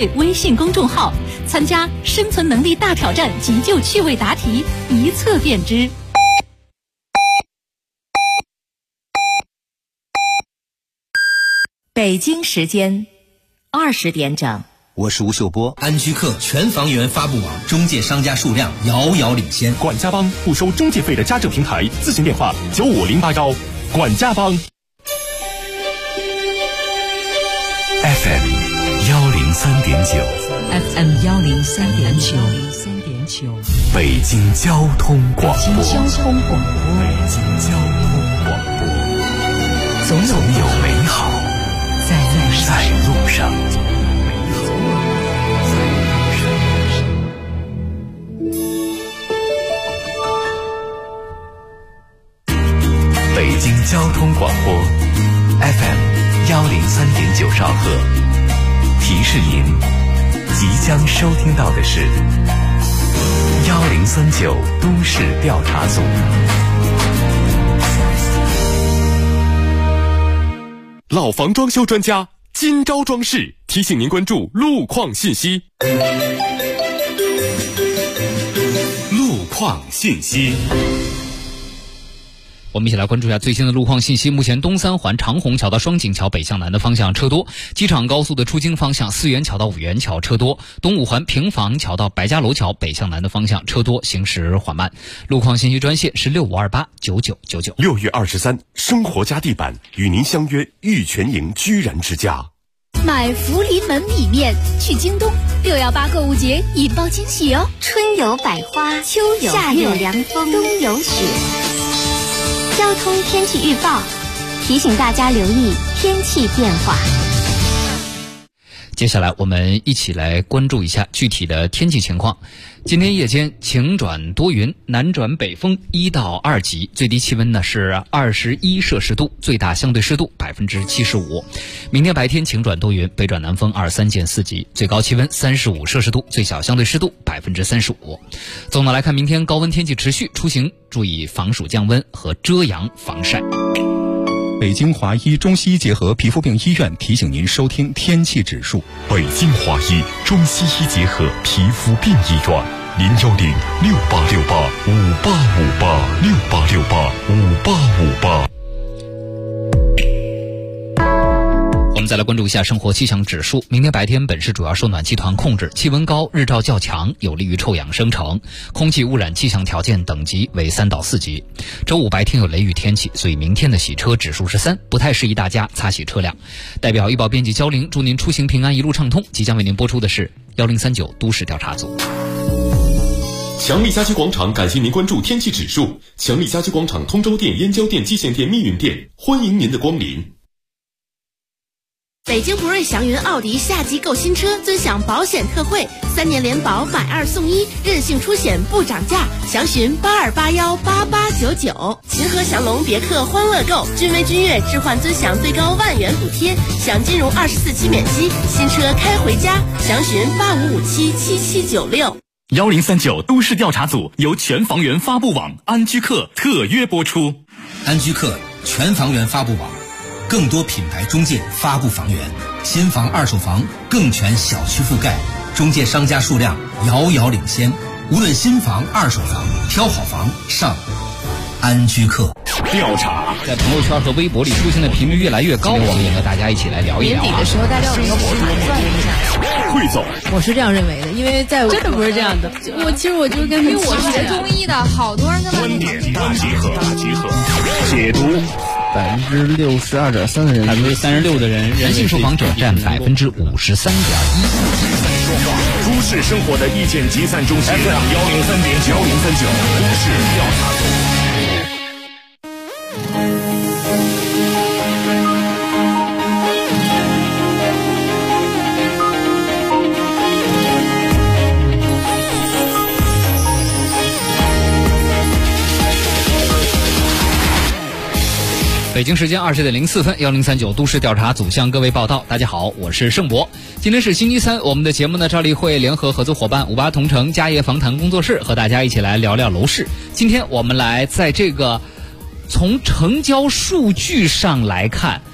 会微信公众号，参加生存能力大挑战急救趣味答题，一测便知。 北京时间20点整， 我是吴秀波。 安居客全房源发布网中介商家数量遥遥领先， 管家帮不收中介费的家政平台，咨询电话95081，管家帮。 FM 103.9 FM 103.9， 北京交通广播。 北京交通广播，总有美好在路上。 北京交通广播 FM 103.9兆赫，提示您即将收听到的是1039都市调查组。 老房装修专家金招装饰提醒您关注路况信息。路况信息， 我们一起来关注一下最新的路况信息。目前东三环长虹桥到双井桥北向南的方向车多，机场高速的出京方向四元桥到五元桥车多，东五环平房桥到白家楼桥北向南的方向车多，行驶缓慢。路况信息专线是65289999。 6月23，生活家地板与您相约玉泉营居然之家。 买福临门米面去京东，618购物节引爆惊喜哦！ 春有百花，秋有夏有凉风，冬有雪。交通天气预报提醒大家留意天气变化。 接下来我们一起来关注一下具体的天气情况。今天夜间晴转多云，南转北风1到2级，最低气温呢是21摄氏度，最大相对湿度75%。明天白天晴转多云，北转南风2、3见4级，最高气温35摄氏度，最小相对湿度35%。总的来看，明天高温天气持续，出行注意防暑降温和遮阳防晒。 北京华医中西医结合皮肤病医院提醒您收听天气指数。 北京华医中西医结合皮肤病医院，01068685858，68585858。 我们再来关注一下生活气象指数。明天白天本市主要受暖气团控制，气温高，日照较强，有利于臭氧生成，空气污染气象条件等级为3到4级。周五白天有雷雨天气，所以明天的洗车指数是3，不太适宜大家擦洗车辆。代表预报编辑焦玲，祝您出行平安，一路畅通。即将为您播出的是1039都市调查组。 强力家居广场感谢您关注天气指数。强力家居广场通州店、燕郊店、蓟县店、密云店，欢迎您的光临。 北京博瑞祥云奥迪夏季购新车尊享保险特惠，3年联保买2送1，任性出险不涨价，详询82818899。秦河祥龙别克欢乐购，君威君越置换尊享最高10000元补贴，享金融24期免息，新车开回家，详询85577796。 1039都市调查组由全房源发布网安居客特约播出。 安居客全房源发布网，更多品牌中介发布房源，新房二手房更全小区覆盖，中介商家数量遥遥领先。无论新房二手房，挑好房上安居客。 调查在朋友圈和微博里出现的频率越来越高，我们也和大家一起来聊一聊。 年底的时候，大家有一个博主算了一下， 汇总， 我是这样认为的，因为在真的不是这样的。 其实我就跟， 因为我学中医的，好多人跟观点大集合，解读。 62.3%的人 ，36%的人，人性受访者占53.1%。 都市生活的意见集散中心 FM 103.9，1039都市调查组。 北京时间20点04分，1039都市调查组向各位报道。大家好，我是盛博。今天是星期三，我们的节目呢，照例会联合合作伙伴58同城家业房谈工作室和大家一起来聊聊楼市。今天我们来在这个从成交数据上来看，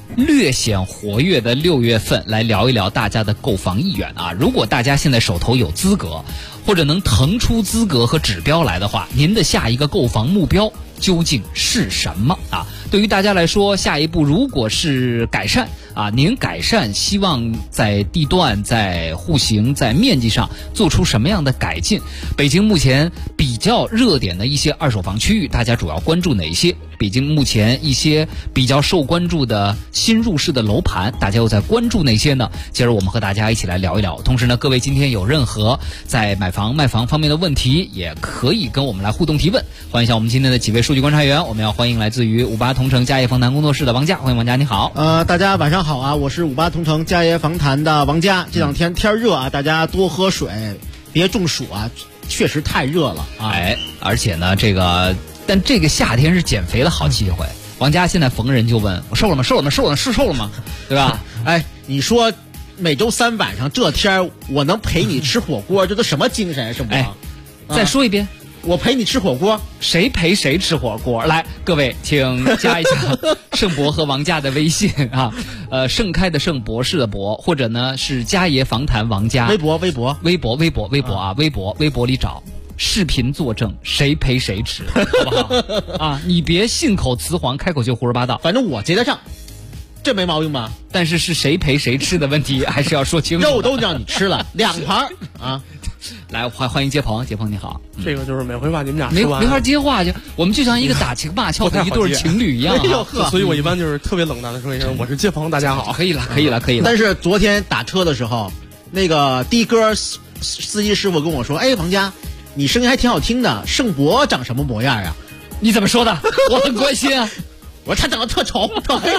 略显活跃的6月份来聊一聊大家的购房意愿啊。如果大家现在手头有资格，或者能腾出资格和指标来的话，您的下一个购房目标究竟是什么啊？对于大家来说，下一步如果是改善啊，您改善希望在地段、在户型、在面积上做出什么样的改进？北京目前比较热点的一些二手房区域，大家主要关注哪些？北京目前一些比较受关注的新入市的楼盘，大家又在关注哪些呢？今儿我们和大家一起来聊一聊。同时呢，各位今天有任何在买房卖房方面的问题，也可以跟我们来互动提问。欢迎一下我们今天的几位数据观察员，我们要欢迎来自于58同城家业房谈工作室的王佳，欢迎王佳，你好。 大家晚上好啊，我是58同城家业房谈的王佳。这两天天热啊，大家多喝水，别中暑啊，确实太热了啊。 而且呢，但这个夏天是减肥的好机会。王佳现在逢人就问我瘦了吗？瘦了吗？瘦了吗？是瘦了吗？对吧？ 你说每周3晚上这天我能陪你吃火锅，这都什么精神是不？ 再说一遍。 我陪你吃火锅， 谁陪谁吃火锅？来，各位请加一下盛博和王佳的微信啊，盛开的盛，博士的博，或者呢是家业房谈王佳， 微博啊，微博里找视频作证，谁陪谁吃，好不好？啊，你别信口雌黄，开口就胡说八道。 反正我结得账，这没毛病吧？ 但是谁陪谁吃的问题还是要说清楚。 肉都让你吃了2盘啊！ 来，欢迎接鹏你好。 这个就是每回把你们俩说完没法接话，我们就像一个打情骂俏的一对情侣一样所以我一般就是特别冷淡的说一声，我是接鹏，大家好。 可以了。 但是昨天打车的时候，那个的哥司机师傅跟我说：“王佳，你声音还挺好听的，盛博长什么模样啊？” 你怎么说的？我很关心啊。 我说他长得特丑，特黑。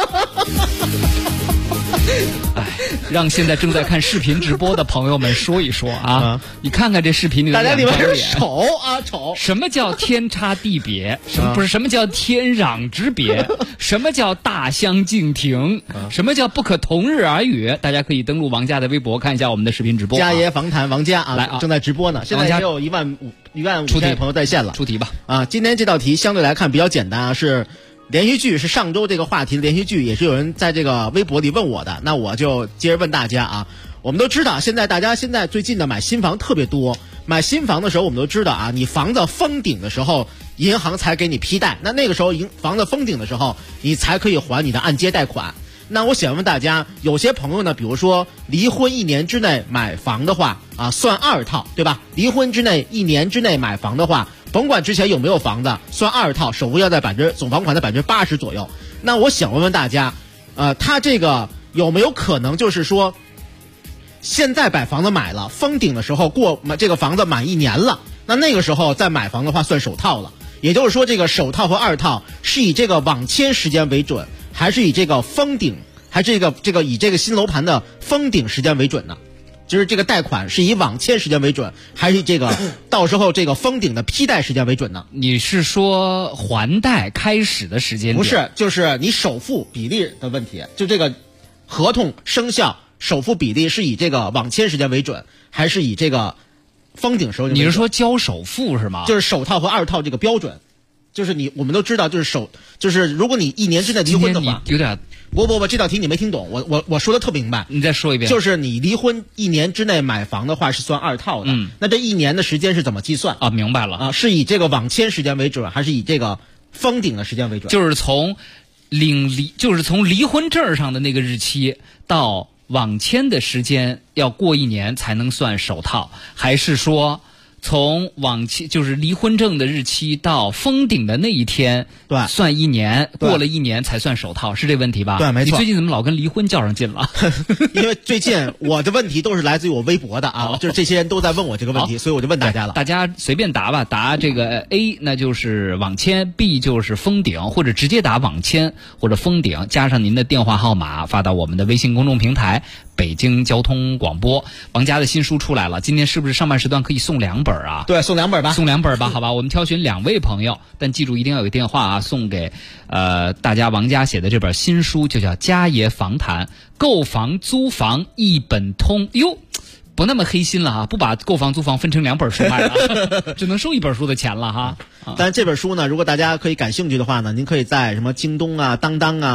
让现在正在看视频直播的朋友们说一说啊！你看看这视频里的大家里面脸， 丑。 什么叫天差地别？什么叫天壤之别？什么叫大相径庭？什么叫不可同日而语？大家可以登录王佳的微博看一下我们的视频直播。 家业房谈王佳啊， 来正在直播呢。现在也有1万5千朋友在线了。 出题吧！ 今天这道题相对来看比较简单啊，是连续剧，是上周这个话题的连续剧，也是有人在这个微博里问我的，那我就接着问大家啊。我们都知道，大家现在最近的买新房特别多，买新房的时候我们都知道啊，你房子封顶的时候，银行才给你批贷，那个时候房子封顶的时候，你才可以还你的按揭贷款。那我想问大家，有些朋友呢，比如说离婚1年之内买房的话啊，算2套，对吧？离婚之内1年之内买房的话，甭管之前有没有房子，算2套，首付要在总房款的80%左右。那我想问问大家，他这个有没有可能就是说，现在把房子买了，封顶的时候这个房子满1年了，那个时候再买房的话算首套了。也就是说，这个首套和2套是以这个网签时间为准，还是以这个封顶，还是以这个新楼盘的封顶时间为准呢？就是这个贷款是以网签时间为准，还是这个到时候这个封顶的批贷时间为准呢？ 你是说还贷开始的时间点？ 不是，就是你首付比例的问题。就这个合同生效首付比例是以这个网签时间为准，还是以这个封顶时候？ 你是说交首付是吗？ 就是首套和2套这个标准。就是我们都知道，就是如果你1年之内离婚的话， 有点不，这道题你没听懂，我说的特明白。 你再说一遍。 就是你离婚1年之内买房的话是算2套的，那这1年的时间是怎么计算啊？明白了啊， 是以这个网签时间为准，还是以这个封顶的时间为准？ 就是从离婚证上的那个日期到网签的时间要过1年才能算首套，还是说？从就是离婚证的日期到封顶的那一天， 对， 算1年，过了1年才算首套，是这问题吧？ 对，没错。 你最近怎么老跟离婚较上劲了？ 因为最近我的问题都是来自于我微博的啊，就是这些人都在问我这个问题，所以我就问大家了。 大家随便答吧，答这个 A 那就是网签 ，B 就是封顶，或者直接答网签或者封顶，加上您的电话号码发到我们的微信公众平台北京交通广播。王佳的新书出来了，今天是不是上半时段可以送2本啊？ 对，送2本吧。 送2本吧，好吧。我们挑选2位朋友，但记住一定要有电话啊，送给大家王佳写的这本新书，就叫《家业房谈》，购房租房一本通。哟，不那么黑心了哈，不把购房租房分成2本书卖了，只能收1本书的钱了哈。 但这本书呢，如果大家可以感兴趣的话呢，您可以在什么京东啊、当当啊、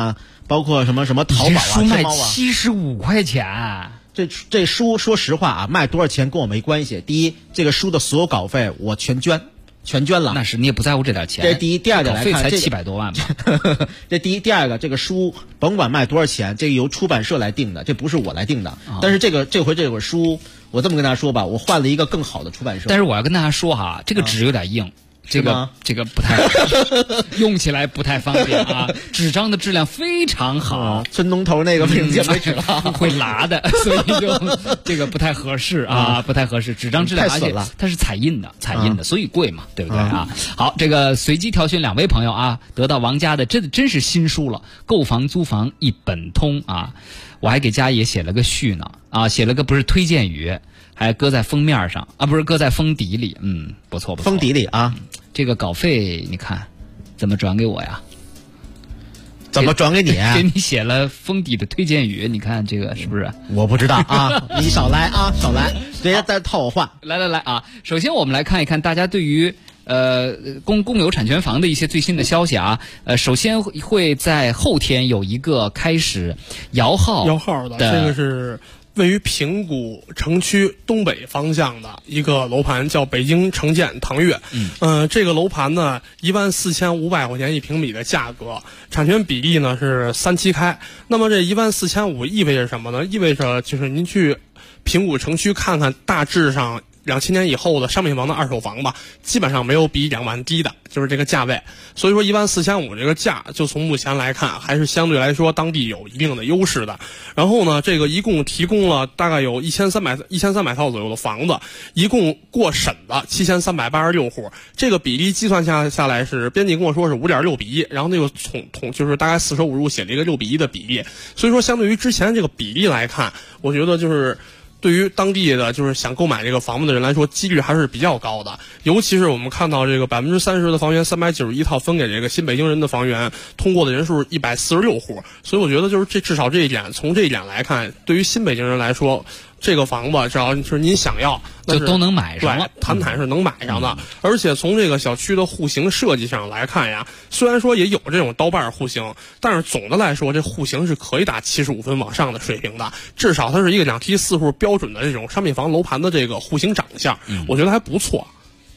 包括什么淘宝啊、 书卖天猫啊 75块钱。 这书说实话啊，卖多少钱跟我没关系。第一，这个书的所有稿费我全捐了。 那是你也不在乎这点钱。 这第一，第二点来看， 稿费才700多万吧。 这第一，第二个，这个书甭管卖多少钱，这个由出版社来定的，这不是我来定的。但是这回这本书，我这么跟大家说吧，我换了一个更好的出版社。 但是我要跟大家说哈，这个纸有点硬。这个不太用起来不太方便啊，纸张的质量非常好， 村东头那个不用见为止了， 会拉的，所以就这个不太合适啊，不太合适。纸张质量，而且它是彩印的，所以贵嘛，对不对啊？好，这个随机挑选2位朋友啊，得到王家的真是新书了，《购房租房一本通》啊，我还给家也写了个序呢啊，写了个不是推荐语。还搁在封面上啊，不是搁在封底里，不错。 封底里啊， 这个稿费你看怎么转给我呀？ 怎么转给你？ 给你写了封底的推荐语，你看这个是不是？ 我不知道啊，你少来啊，少来，别再套我话。 来啊，首先我们来看一看大家对于公有产权房的一些最新的消息啊。首先会在后天有一个开始摇号的，这个是位于平谷城区东北方向的一个楼盘，叫北京城建唐悦。这个楼盘呢，14500块钱1平米的价格，产权比例呢是3-7开。那么这14500意味着什么呢？意味着就是您去平谷城区看看，大致上2000年以后的商品房的二手房吧，基本上没有比2万低的，就是这个价位。所以说14500这个价，就从目前来看，还是相对来说当地有一定的优势的。然后呢，这个一共提供了大概有1300套左右的房子，一共过审的7386户，这个比例计算下来是编辑跟我说是5.6:1，然后那个就是大概4舍5入写了一个6:1的比例。所以说，相对于之前这个比例来看，我觉得就是对于当地的就是想购买这个房子的人来说，几率还是比较高的。尤其是我们看到这个30%的房源391套分给这个新北京人的房源，通过的人数146户，所以我觉得就是至少这一点，从这一点来看，对于新北京人来说，这个房子只要是您想要， 就都能买上了， 谈是能买上的。而且从这个小区的户型设计上来看呀，虽然说也有这种刀把户型，但是总的来说，这户型是可以打75分往上的水平的，至少它是一个2梯4户标准的这种商品房楼盘的这个户型长相，我觉得还不错。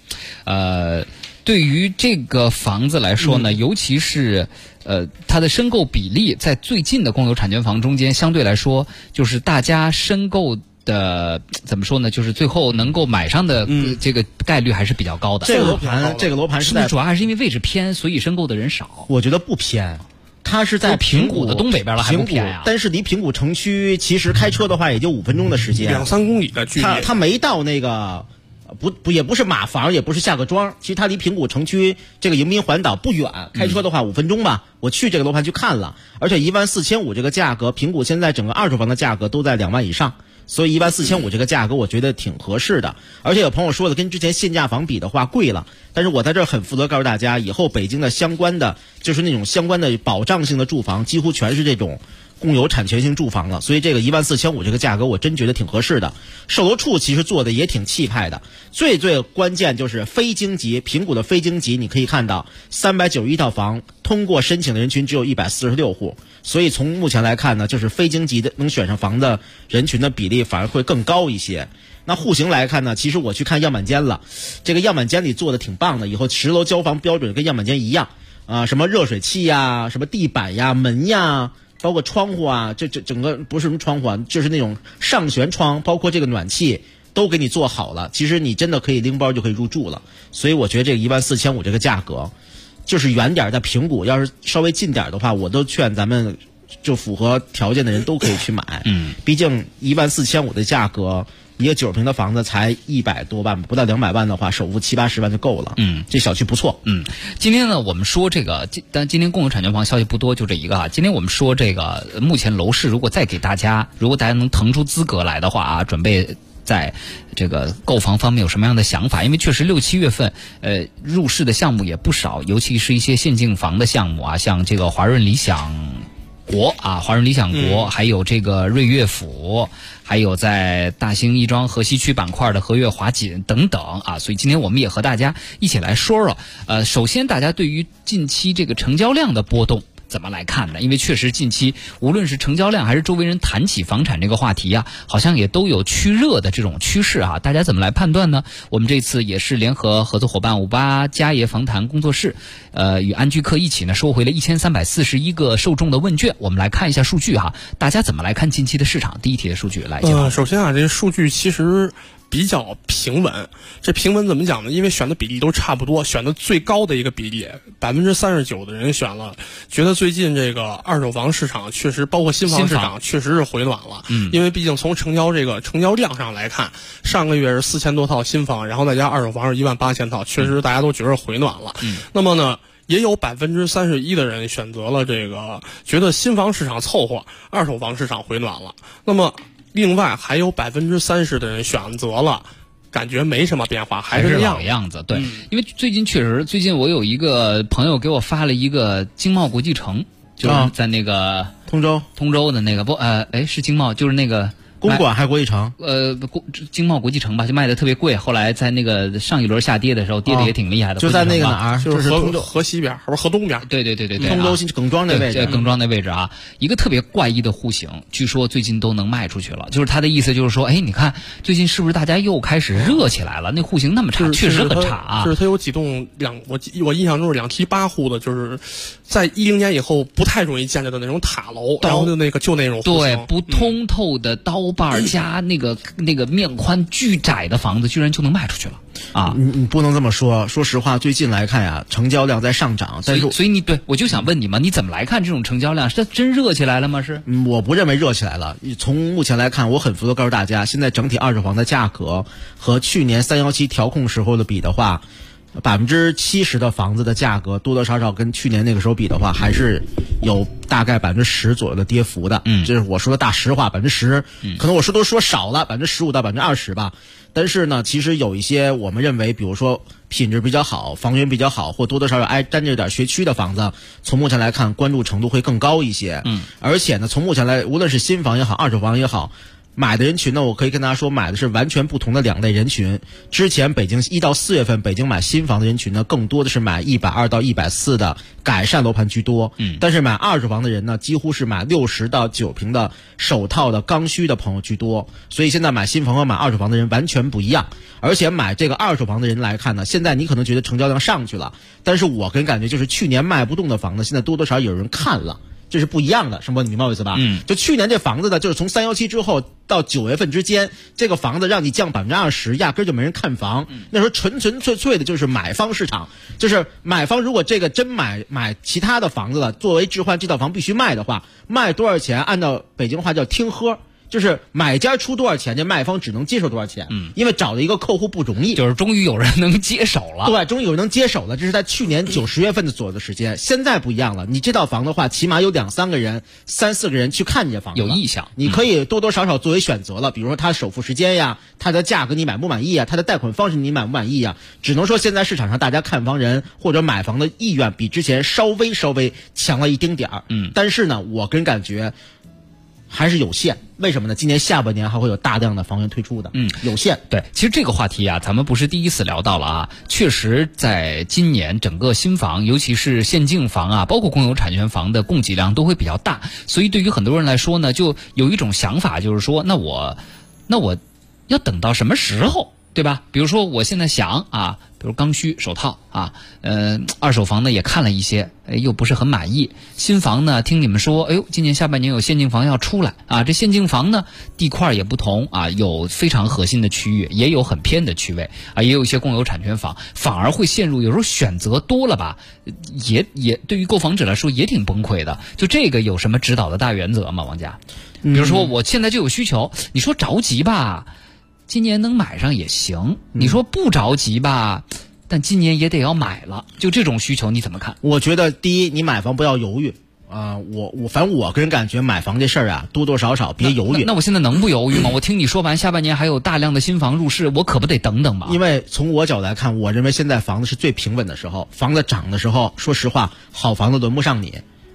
对于这个房子来说呢，尤其是它的申购比例在最近的公有产权房中间，相对来说就是大家申购的怎么说呢？就是最后能够买上的这个概率还是比较高的。 这个楼盘是不是主要还是因为位置偏，所以申购的人少？ 我觉得不偏。它是在平谷的东北边了，还不偏呀？ 但是离平谷城区其实开车的话也就5分钟的时间 ，2-3公里的距离。 它没到那个也不是马房，也不是下个庄，其实它离平谷城区这个迎宾环岛不远，开车的话5分钟吧。我去这个楼盘去看了，而且14500这个价格，平谷现在整个二手房的价格都在2万以上，所以14500这个价格我觉得挺合适的。而且有朋友说的跟之前限价房比的话贵了，但是我在这儿很负责告诉大家，以后北京的相关的就是那种相关的保障性的住房几乎全是这种共有产权性住房了，所以这个14500这个价格我真觉得挺合适的。售楼处其实做的也挺气派的，最关键就是非京级，平谷的非京级你可以看到391套房通过申请的人群只有146户，所以从目前来看呢，就是非京级的能选上房的人群的比例反而会更高一些。那户型来看呢，其实我去看样板间了，这个样板间里做的挺棒的，以后10楼交房标准跟样板间一样啊，什么热水器呀，什么地板呀，门呀，包括窗户啊，这整个不是什么窗户啊，就是那种上旋窗，包括这个暖气都给你做好了，其实你真的可以拎包就可以入住了。所以我觉得这个14500这个价格就是远点在平谷，要是稍微近点的话，我都劝咱们就符合条件的人都可以去买。毕竟14500的价格，一个90平的房子才100多万，不到200万的话，首付70-80万就够了。这小区不错。 今天呢，我们说这个，但今天共有产权房消息不多，就这一个啊。今天我们说这个，目前楼市如果再给大家，如果大家能腾出资格来的话啊，准备在这个购房方面有什么样的想法？因为确实6-7月份，入市的项目也不少，尤其是一些现净房的项目啊，像这个华润理想国啊，华润理想国，还有这个瑞悦府，还有在大兴亦庄河西区板块的和悦华锦等等啊，所以今天我们也和大家一起来说说。首先大家对于近期这个成交量的波动怎么来看的？因为确实近期无论是成交量还是周围人谈起房产这个话题啊，好像也都有趋热的这种趋势啊。大家怎么来判断呢？我们这次也是联合合作伙伴58家业房谈工作室，与安居客一起呢收回了1341个受众的问卷。我们来看一下数据哈，大家怎么来看近期的市场？第一题的数据来讲， 首先啊，这数据其实比较平稳。这平稳怎么讲呢？因为选的比例都差不多，选的最高的一个比例，39%的人选了，觉得最近这个二手房市场确实，包括新房市场确实是回暖了。因为毕竟从成交量上来看，上个月是4000多套新房，然后再加二手房是18000套，确实大家都觉得回暖了。那么呢，也有31%的人选择了这个，觉得新房市场凑合，二手房市场回暖了。那么另外还有30%的人选择了，感觉没什么变化，还是老样子。对，因为最近我有一个朋友给我发了一个经贸国际城，就是在那个通州的那个是经贸，就是那个公馆还是国际城？ 经贸国际城吧，就卖的特别贵。后来在那个上一轮下跌的时候，跌的也挺厉害的。 就在那个哪儿？ 就是河西边，还是河东边？ 对， 通州新耿庄那位置。 耿庄那位置啊，一个特别怪异的户型，据说最近都能卖出去了。就是他的意思就是说，你看最近是不是大家又开始热起来了？那户型那么差，确实很差啊。 就是他有几栋我印象中是2梯8户的，就是在10年以后不太容易建立的那种塔楼，然后就那种户型， 对，不通透的刀把加那个面宽巨窄的房子，居然就能卖出去了啊！ 你不能这么说。说实话，最近来看呀，成交量在上涨，但是所以我就想问你嘛，你怎么来看这种成交量？是真热起来了吗？是？ 我不认为热起来了。从目前来看，我很负责告诉大家，现在整体二手房的价格和去年317调控时候的比的话，70%的房子的价格多多少少跟去年那个时候比的话，还是有大概10%左右的跌幅的。这是我说的大实话，10%，可能我说少了15%到20%吧。但是呢，其实有一些我们认为，比如说品质比较好、房源比较好，或多多少少沾着点学区的房子，从目前来看关注程度会更高一些。而且呢，从目前来，无论是新房也好，二手房也好，买的人群呢，我可以跟大家说，买的是完全不同的两类人群。之前北京1到4月份，北京买新房的人群呢，更多的是买120到140的改善楼盘居多。但是买二手房的人呢，几乎是买60到9平的首套的刚需的朋友居多。所以现在买新房和买二手房的人完全不一样。而且买这个二手房的人来看呢，现在你可能觉得成交量上去了，但是我跟感觉就是去年卖不动的房子，现在多多少少有人看了。这是不一样的，什么你明白我意思吧？就去年这房子呢，就是从317之后到9月份之间，这个房子让你降20%，压根就没人看房。那时候纯粹的就是买方市场，就是买方如果这个真买其他的房子了，作为置换这套房必须卖的话，卖多少钱？按照北京话叫听喝。就是买家出多少钱，这卖方只能接受多少钱。因为找了一个客户不容易， 就是终于有人能接手了。 对，终于有人能接手了。这是在去年9、10月份的左右的时间。现在不一样了，你这套房的话，起码有2、3个人、3、4个人去看你这房子， 有意向， 你可以多多少少作为选择了。比如说它首付时间呀，它的价格你满不满意啊，它的贷款方式你满不满意啊？只能说现在市场上大家看房人或者买房的意愿比之前稍微强了一丁点儿。但是呢，我个人感觉还是有限。为什么呢？今年下半年还会有大量的房源推出的，有限。 对，其实这个话题啊，咱们不是第一次聊到了啊。确实，在今年整个新房，尤其是现净房啊，包括公有产权房的供给量都会比较大，所以对于很多人来说呢，就有一种想法，就是说，那我要等到什么时候？对吧？比如说我现在想啊，比如刚需首套啊，二手房呢也看了一些，又不是很满意。新房呢，听你们说，今年下半年有现净房要出来啊，这现净房呢地块也不同啊，有非常核心的区域，也有很偏的区位啊，也有一些公有产权房，反而会陷入有时候选择多了吧，也对于购房者来说也挺崩溃的。就这个有什么指导的大原则吗，王佳？比如说我现在就有需求，你说着急吧。今年能买上也行，你说不着急吧，但今年也得要买了，就这种需求你怎么看？ 我觉得第一，你买房不要犹豫反正我个人感觉买房这事儿啊，多多少少别犹豫。 那我现在能不犹豫吗？我听你说完，下半年还有大量的新房入市，我可不得等等吗？ 因为从我角度来看，我认为现在房子是最平稳的时候，房子涨的时候，说实话，好房子轮不上你。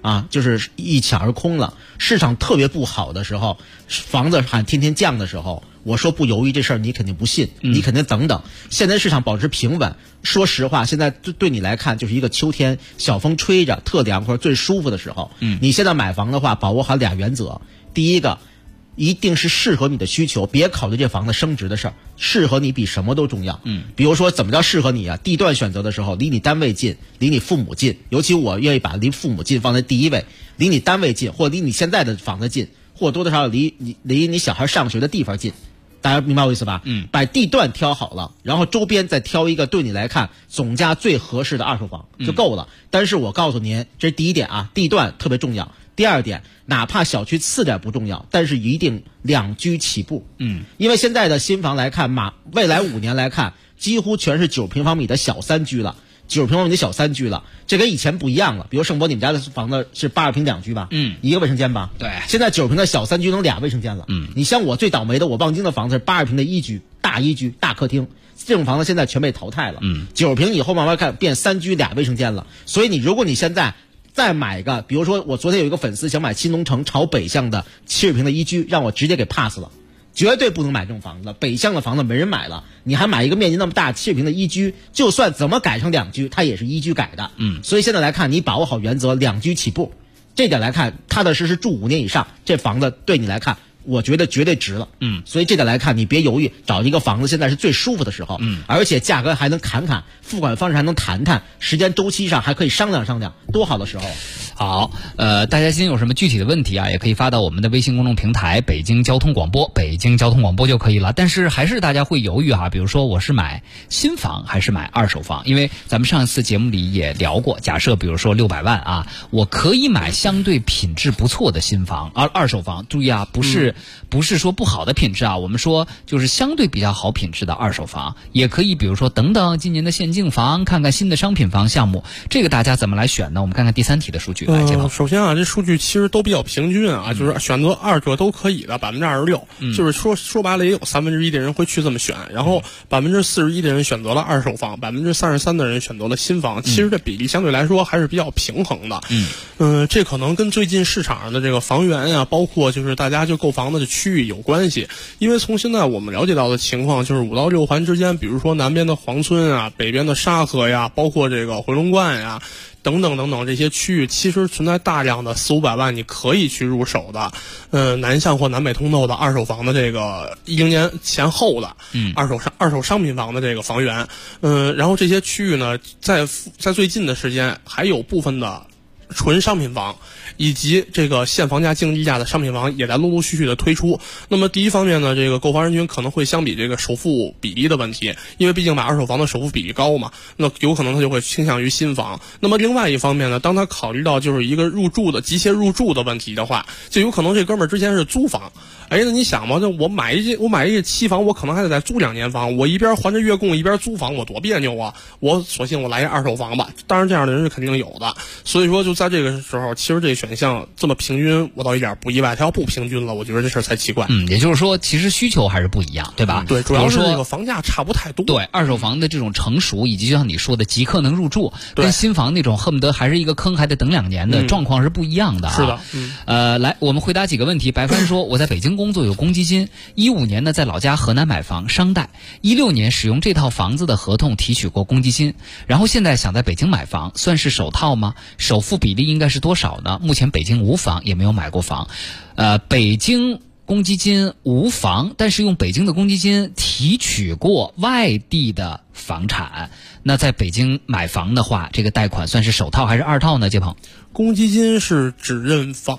啊，就是一抢而空了。市场特别不好的时候，房子喊天天降的时候，我说不犹豫这事儿你肯定不信，你肯定等等。现在市场保持平稳，说实话，现在对你来看就是一个秋天小风吹着特凉快最舒服的时候。你现在买房的话，把握好俩原则，第一个，一定是适合你的需求，别考虑这房子升值的事儿，适合你比什么都重要。比如说怎么叫适合你啊？地段选择的时候，离你单位近，离你父母近，尤其我愿意把离父母近放在第一位，离你单位近，或离你现在的房子近，或多多少少离你小孩上学的地方近。大家明白我意思吧？把地段挑好了，然后周边再挑一个对你来看总价最合适的二手房就够了。但是我告诉您，这是第一点啊，地段特别重要。第二点，哪怕小区次点不重要，但是一定2居起步。因为现在的新房来看未来5年来看，几乎全是9平方米的小3居了。9平方米的小3居了，这跟以前不一样了。比如盛博，你们家的房子是80平2居吧？一个卫生间吧？对。现在9平的小3居能2卫生间了。你像我最倒霉的，我望京的房子是80平的1居，大1居大客厅，这种房子现在全被淘汰了。9平以后慢慢看变3居2卫生间了。所以如果你现在再买个，比如说我昨天有一个粉丝想买新农城朝北向的70平的1居，让我直接给 pass 了。绝对不能买这种房子，北向的房子没人买了。你还买一个面积那么大70平的1居，就算怎么改成2居，它也是1居改的。所以现在来看，你把握好原则，2居起步。这点来看，踏踏实实住5年以上，这房子对你来看，我觉得绝对值了。所以这点来看，你别犹豫，找一个房子现在是最舒服的时候。而且价格还能砍，付款方式还能谈，时间周期上还可以商量，多好的时候。 好，大家今天有什么具体的问题啊，也可以发到我们的微信公众平台北京交通广播，北京交通广播就可以了。但是还是大家会犹豫啊，比如说我是买新房还是买二手房？因为咱们上一次节目里也聊过，假设比如说600万啊，我可以买相对品质不错的新房，二手房。注意啊，不是说不好的品质啊，我们说就是相对比较好品质的二手房，也可以比如说等等今年的限竞房，看看新的商品房项目。这个大家怎么来选呢？我们看看第3题的数据。 首先啊，这数据其实都比较平均啊，就是选择2者都可以的26%，就是说白了也有1/3的人会去这么选，然后41%的人选择了二手房，33%的人选择了新房，其实这比例相对来说还是比较平衡的。这可能跟最近市场上的这个房源啊，包括就是大家就购房的区域有关系。因为从现在我们了解到的情况，就是5到6环之间，比如说南边的黄村啊，北边的沙河呀，包括这个回龙观呀。等等这些区域，其实存在大量的400-500万你可以去入手的，南向或南北通透的二手房的这个10年前后的二手商品房的这个房源，然后这些区域呢，在最近的时间还有部分的纯商品房以及这个现房价竞地价的商品房也在陆续的推出。那么第一方面呢，这个购房人群可能会相比这个首付比例的问题，因为毕竟买二手房的首付比例高嘛，那有可能他就会倾向于新房。那么另外一方面呢，当他考虑到就是一个急切入住的问题的话，就有可能这哥们儿之前是租房，那你想嘛，就我买一个期房，我可能还得再租2年房，我一边还着月供一边租房，我多别扭啊！我索性我来一二手房吧。当然这样的人是肯定有的，所以说就在这个时候，其实这个选项这么平均，我倒一点不意外。它要不平均了，我觉得这事儿才奇怪。 也就是说，其实需求还是不一样，对吧？ 对，主要是这个房价差不太多。 对，二手房的这种成熟，以及就像你说的即刻能入住，跟新房那种恨不得还是一个坑还得等2年的状况是不一样的啊。 是的。来，我们回答几个问题。白帆说，我在北京工作有公积金，15年呢在老家河南买房商贷，16年使用这套房子的合同提取过公积金，然后现在想在北京买房，算是首套吗？首付比例应该是多少呢？目前北京无房，也没有买过房。北京公积金无房，但是用北京的公积金提取过外地的房产，那在北京买房的话，这个贷款算是首套还是2套呢？杰鹏， 公积金是只认房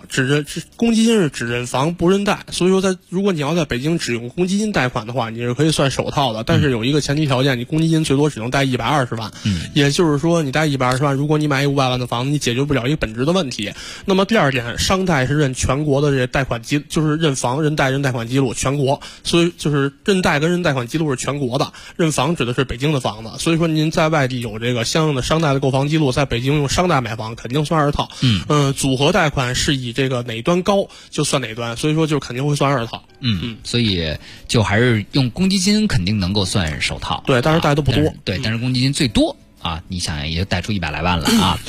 不认贷，所以说如果你要在北京只用公积金贷款的话，你是可以算首套的，但是有一个前提条件，你公积金最多只能贷120万，也就是说你贷120万，如果你买一500万的房子，你解决不了一个本质的问题。那么第二点，商贷是认全国的这贷款记，就是认房认贷认贷款记录全国，所以就是认贷跟认贷款记录是全国的，认房指的是北京的房子，所以说您在外地有这个相应的商贷的购房记录，在北京用商贷买房肯定算2套。组合贷款是以这个哪端高就算哪端，所以说就肯定会算2套。 所以就还是用公积金肯定能够算首套。 对，但是贷的不多。 对，但是公积金最多啊，你想也就贷出100来万了啊。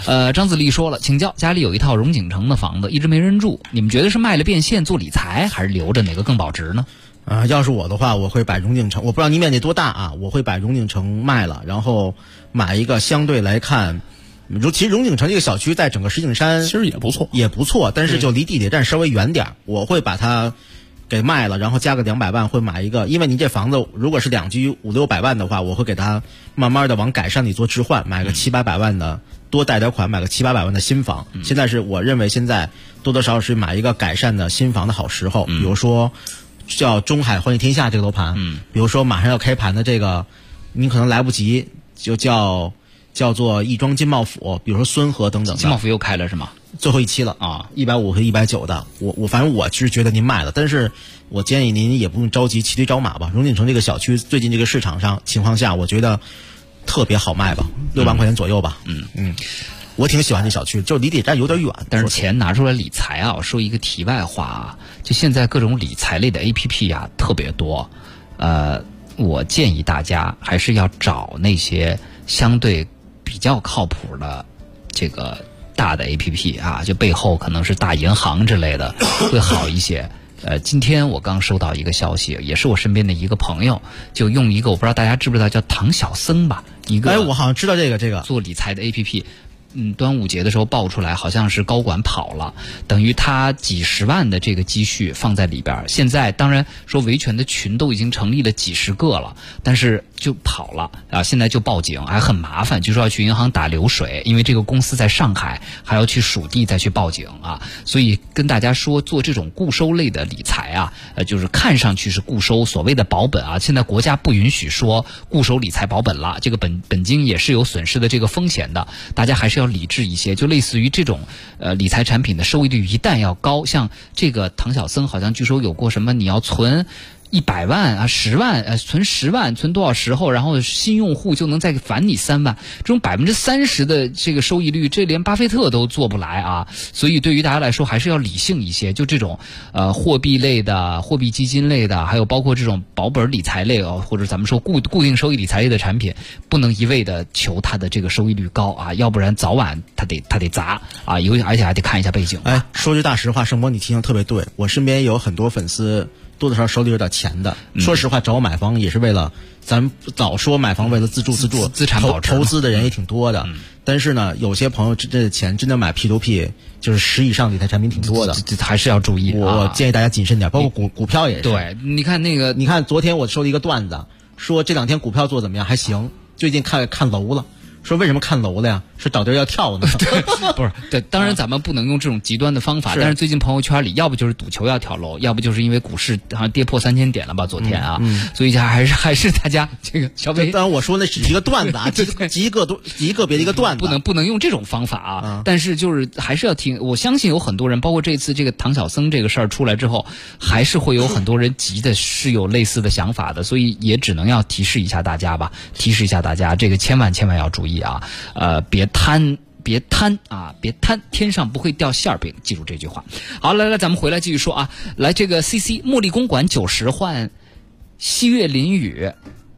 张子丽说了，请教家里有一套荣景城的房子，一直没人住，你们觉得是卖了变现做理财，还是留着哪个更保值呢？ 要是我的话，我会把荣景城，我不知道你面积多大啊，我会把荣景城卖了，然后买一个相对来看，其实荣景城这个小区在整个石景山其实也不错， 但是就离地铁站稍微远点，我会把它给卖了，然后加个200万，会买一个，因为你这房子如果是2居500-600万的话，我会给它慢慢的往改善里做置换，买个700-800万的，多贷点款买个700-800万的新房。现在是我认为现在多多少少是买一个改善的新房的好时候，比如说叫中海欢喜天下这个楼盘，比如说马上要开盘的这个，你可能来不及，就叫做亦庄金茂府，比如说孙河等等的。 金茂府又开了是吗？ 最后一期了啊，150和190的，我反正我是觉得您卖了，但是我建议您也不用着急骑驴找马吧。荣景城这个小区最近这个市场上情况下，我觉得特别好卖吧，6万块钱左右吧。我挺喜欢这小区，就离地铁站有点远， 但是钱拿出来理财啊。我说一个题外话啊，就现在各种理财类的 APP 啊特别多，我建议大家还是要找那些相对比较靠谱的这个大的 APP 啊，就背后可能是大银行之类的会好一些。今天我刚收到一个消息，也是我身边的一个朋友，就用一个我不知道大家知不知道叫唐小僧吧，一个我好像知道这个做理财的 APP。端午节的时候爆出来，好像是高管跑了，等于他几十万的这个积蓄放在里边。现在当然说维权的群都已经成立了几十个了，但是就跑了啊！现在就报警，还很麻烦，据说要去银行打流水，因为这个公司在上海，还要去属地再去报警啊。所以跟大家说，做这种固收类的理财啊，就是看上去是固收，所谓的保本啊，现在国家不允许说固收理财保本了，这个本金也是有损失的这个风险的，大家还是要理智一些，就类似于这种理财产品的收益率一旦要高，像这个唐小僧好像据说有过什么你要存100万啊，10万，存10万，存多少时候，然后新用户就能再返你3万，这种30%的这个收益率，这连巴菲特都做不来啊！所以对于大家来说，还是要理性一些。就这种货币类的、货币基金类的，还有包括这种保本理财类或者咱们说固定收益理财类的产品，不能一味的求它的这个收益率高啊，要不然早晚它得砸啊！而且还得看一下背景。 说句大实话，盛博你提醒特别对，我身边有很多粉丝。多多少少手里有点钱的，说实话找我买房也是为了，咱早说买房为了资产保值，投资的人也挺多的。但是呢，有些朋友这钱真的买 P2P， 就是10以上理财产品挺多的， 还是要注意。 我建议大家谨慎点，包括股票也是。 对，你看昨天我收了一个段子，说这2天股票做怎么样？还行。最近看楼了。说为什么看楼了呀？是找地儿要跳呢？ 不是，对，当然咱们不能用这种极端的方法。但是最近朋友圈里，要不就是赌球要跳楼，要不就是因为股市好像跌破3000点了吧？昨天啊，所以还是大家这个小微。 当然我说那只是一个段子啊，极个别的一个段子， 不能用这种方法啊。但是就是还是要听，我相信有很多人，包括这次这个唐小僧这个事儿出来之后，还是会有很多人急的是有类似的想法的，所以也只能要提示一下大家吧，这个千万要注意啊，别贪啊，别贪，天上不会掉馅饼，记住这句话。好，来，咱们回来继续说啊。来，这个 CC 茉莉公馆90换西岳淋雨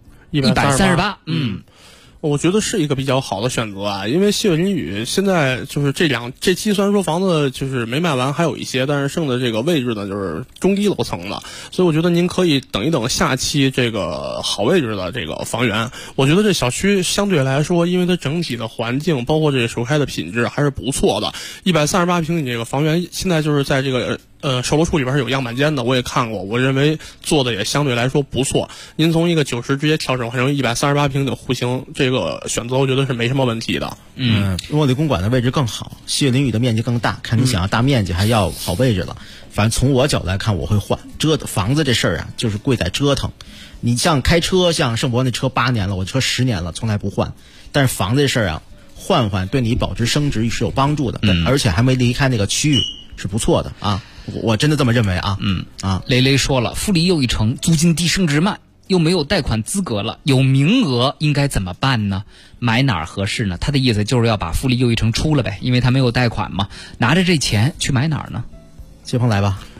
138， 我觉得是一个比较好的选择啊，因为西岳淋雨现在就是这期虽然说房子就是没卖完，还有一些，但是剩的这个位置呢就是中低楼层的，所以我觉得您可以等一等下期这个好位置的这个房源。我觉得这小区相对来说，因为它整体的环境包括这首开的品质还是不错的。138平米这个房源现在就是在这个售楼处里边是有样板间的，我也看过，我认为做的也相对来说不错。您从一个90直接调整换成138平的户型，这个选择我觉得是没什么问题的。 茉莉公馆的位置更好，西岳淋雨的面积更大，看你想要大面积还要好位置了。反正从我角度来看，我会换。房子这事儿啊，就是贵在折腾。你像开车，像盛博那车8年了，我车10年了，从来不换。但是房子这事儿啊，换对你保值升值是有帮助的，而且还没离开那个区域，是不错的啊。我真的这么认为啊。 雷雷说了，富力又一城租金低升值慢，又没有贷款资格了，有名额应该怎么办呢？买哪儿合适呢？他的意思就是要把富力又一城出了呗，因为他没有贷款嘛，拿着这钱去买哪儿呢？ 谢鹏来吧。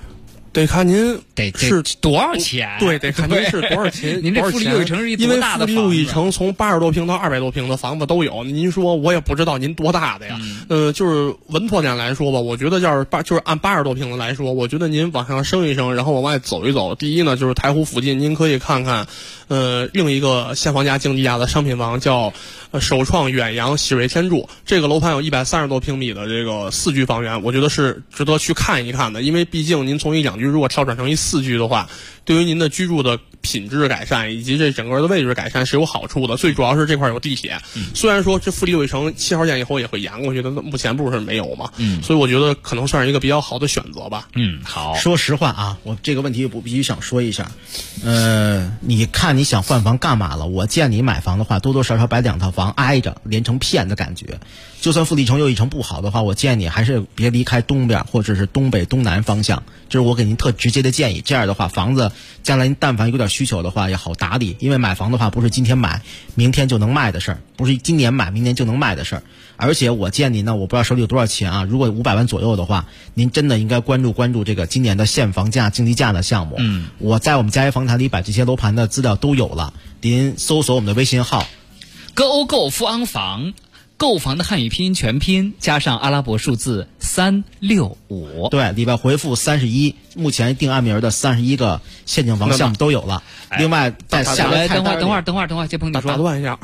得看您是多少钱？ 对，得看您是多少钱。 您这富力六一城是一多大的房子？ 因为富力六一城从80多平到200多平的房子都有。您说我也不知道您多大的呀？就是稳妥点来说吧，我觉得就是按80多平的来说，我觉得您往上升一升，然后往外走一走。第一呢，就是台湖附近，您可以看看，另一个现房价竞技价的商品房叫首创远洋喜瑞天柱。这个楼盘有130多平米的这个4居房源，我觉得是值得去看一看的。因为毕竟您从一2居如果跳转成一4居的话，对于您的居住的品质改善以及这整个的位置改善是有好处的。最主要是这块有地铁，虽然说这富力六一城7号线以后也会延过去的，目前不是没有嘛，所以我觉得可能算是一个比较好的选择吧。 好。 说实话啊，我这个问题我必须想说一下，你看你想换房干嘛了？我建议你买房的话，多多少少摆2套房挨着，连成片的感觉。就算富力城又一城不好的话，我建议你还是别离开东边或者是东北东南方向，这是我给您特直接的建议。这样的话，房子将来您但凡有点需求的话也好打理。因为买房的话不是今天买明天就能卖的事儿，不是今年买明年就能卖的事儿。而且我建议您呢，我不知道手里有多少钱啊，如果500万左右的话，您真的应该关注这个今年的现房价竞技价的项目。我在我们佳业房坛里把这些楼盘的资料都有了，您搜索我们的微信号购富安房，购房的汉语拼音全拼加上阿拉伯数字365， 对，里边回复31，目前定案名的31个现金房项目都有了。另外在下来等会儿，接鹏你说打断一下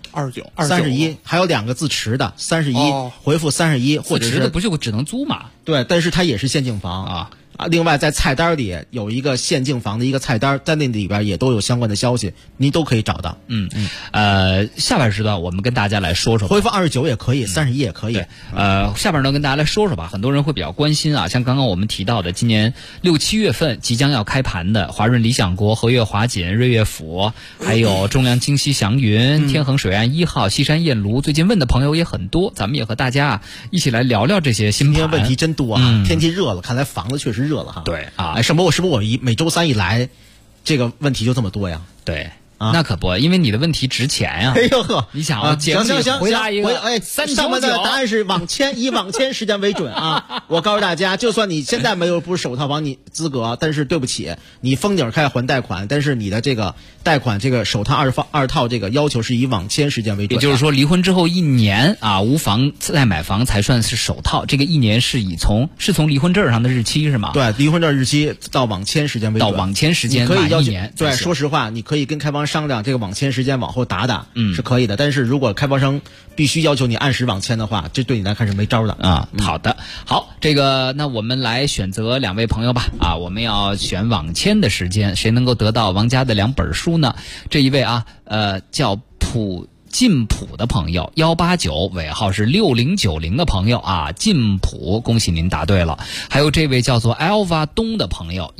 ，29，31， 还有2个字持的31，回复31，或者持的不就只能租嘛？ 对，但是它也是现金房啊。另外在菜单里有一个现净房的一个菜单，在那里边也都有相关的消息，您都可以找到。 下半时段我们跟大家来说说吧， 回复29也可以，31也可以。 下半段跟大家来说说吧，很多人会比较关心啊，像刚刚我们提到的，今年6、7月份即将要开盘的华润理想国、和悦华锦、瑞悦府，还有中粮京西祥云、天恒水岸1号、西山燕庐，最近问的朋友也很多，咱们也和大家一起来聊聊这些新盘。 今天问题真多啊，天气热了，看来房子确实热了哈。 对啊， 是不是我每周3一来，这个问题就这么多呀？ 对。那可不，因为你的问题值钱呀！ 哎呦呵， 你想节目里回答一个上面的答案是以网签时间为准啊！我告诉大家，就算你现在不是首套房你资格，但是对不起，你封顶开始还贷款，但是你的这个贷款这个首套二套这个要求是以网签时间为准。 也就是说，离婚之后1年啊，无房再买房才算是首套。这个1年是从离婚证上的日期是吗？ 对，离婚证日期到网签时间为准。 到网签时间可以要 1年。 对，说实话，你可以跟开发商商量这个网签时间往后打，是可以的。但是如果开发商必须要求你按时网签的话，这对你来看是没招的啊。好的，好，这个那我们来选择2位朋友吧。我们要选网签的时间，谁能够得到王家的2本书呢？这一位啊，叫晋普的朋友189尾号是6090的朋友啊，晋普，恭喜您答对了。还有这位叫做 Alva 东的朋友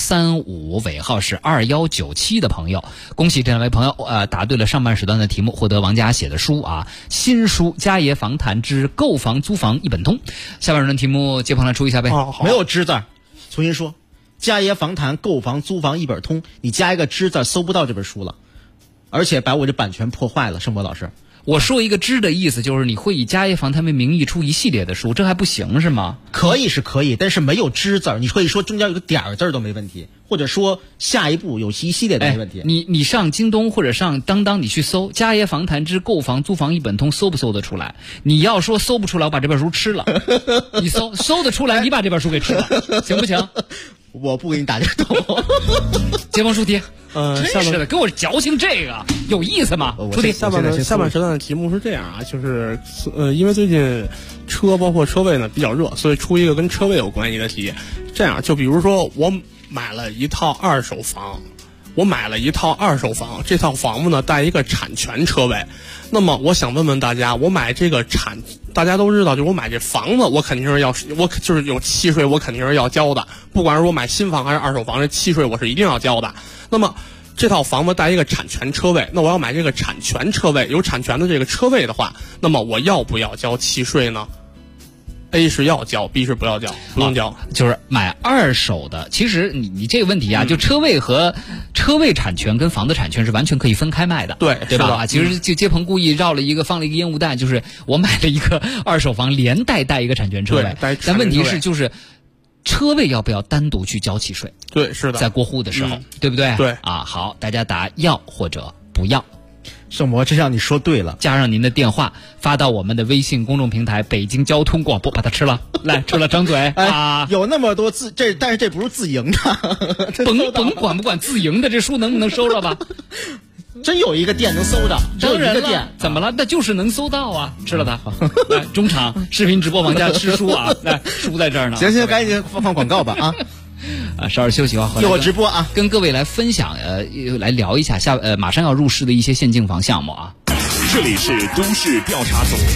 135尾号是2197的朋友，恭喜这2位朋友答对了上半时段的题目，获得王家写的书啊，新书《家业房坛之购房租房一本通》。下半时段题目接鹏来出一下呗。 没有之字，重新说，家业房坛购房租房一本通，你加一个之字搜不到这本书了。而且把我这版权破坏了，盛博老师。 我说一个之的意思就是你会以家业房坛为名义出一系列的书，这还不行是吗？ 可以是可以，但是没有之字，你可以说中间有个点字都没问题，或者说下一步有一系列都没问题。 你上京东或者上当当，你去搜家业房坛之购房租房一本通，搜不搜得出来？你要说搜不出来，我把这本书吃了。你搜得出来，你把这本书给吃了，行不行？ 我不给你打这个洞。 接鹏出题。真是的，给我矫情这个有意思吗？出题。 下半时段的题目是这样啊，就是因为最近车包括车位呢比较热，所以出一个跟车位有关系的题。这样，就比如说我买了一套二手房，这套房子呢带一个产权车位。那么我想问问大家，我买这个大家都知道，就我买这房子，我肯定是我就是有契税，我肯定是要交的。不管是我买新房还是二手房，这契税我是一定要交的。那么这套房子带一个产权车位，那我要买这个产权车位，有产权的这个车位的话，那么我要不要交契税呢？A 是要交 ，B 是不要交，不用交。 就是买二手的，其实你这个问题啊，就车位和车位产权跟房子产权是完全可以分开卖的，对吧？其实就接鹏故意放了一个烟雾弹，就是我买了一个二手房，连带一个产权车位，但问题是就是车位要不要单独去交契税？ 对，是的， 在过户的时候，对不对？ 对啊，好，大家答要或者不要。 圣魔，这让你说对了， 加上您的电话发到我们的微信公众平台北京交通广播，把它吃了，来吃了张嘴啊！ 有那么多但是这不是自营的， 甭管不管自营的，这书能不能收着吧？ 真有一个店能搜着， 当然一个店怎么了？那就是能搜到啊！吃了它，来中场视频直播王家吃书啊，来书在这儿呢。 行，赶紧放广告吧啊！ 稍事休息吧，回来一会儿直播啊， 跟各位来分享来聊一下马上要入市的一些现金房项目啊。 这里是都市调查组。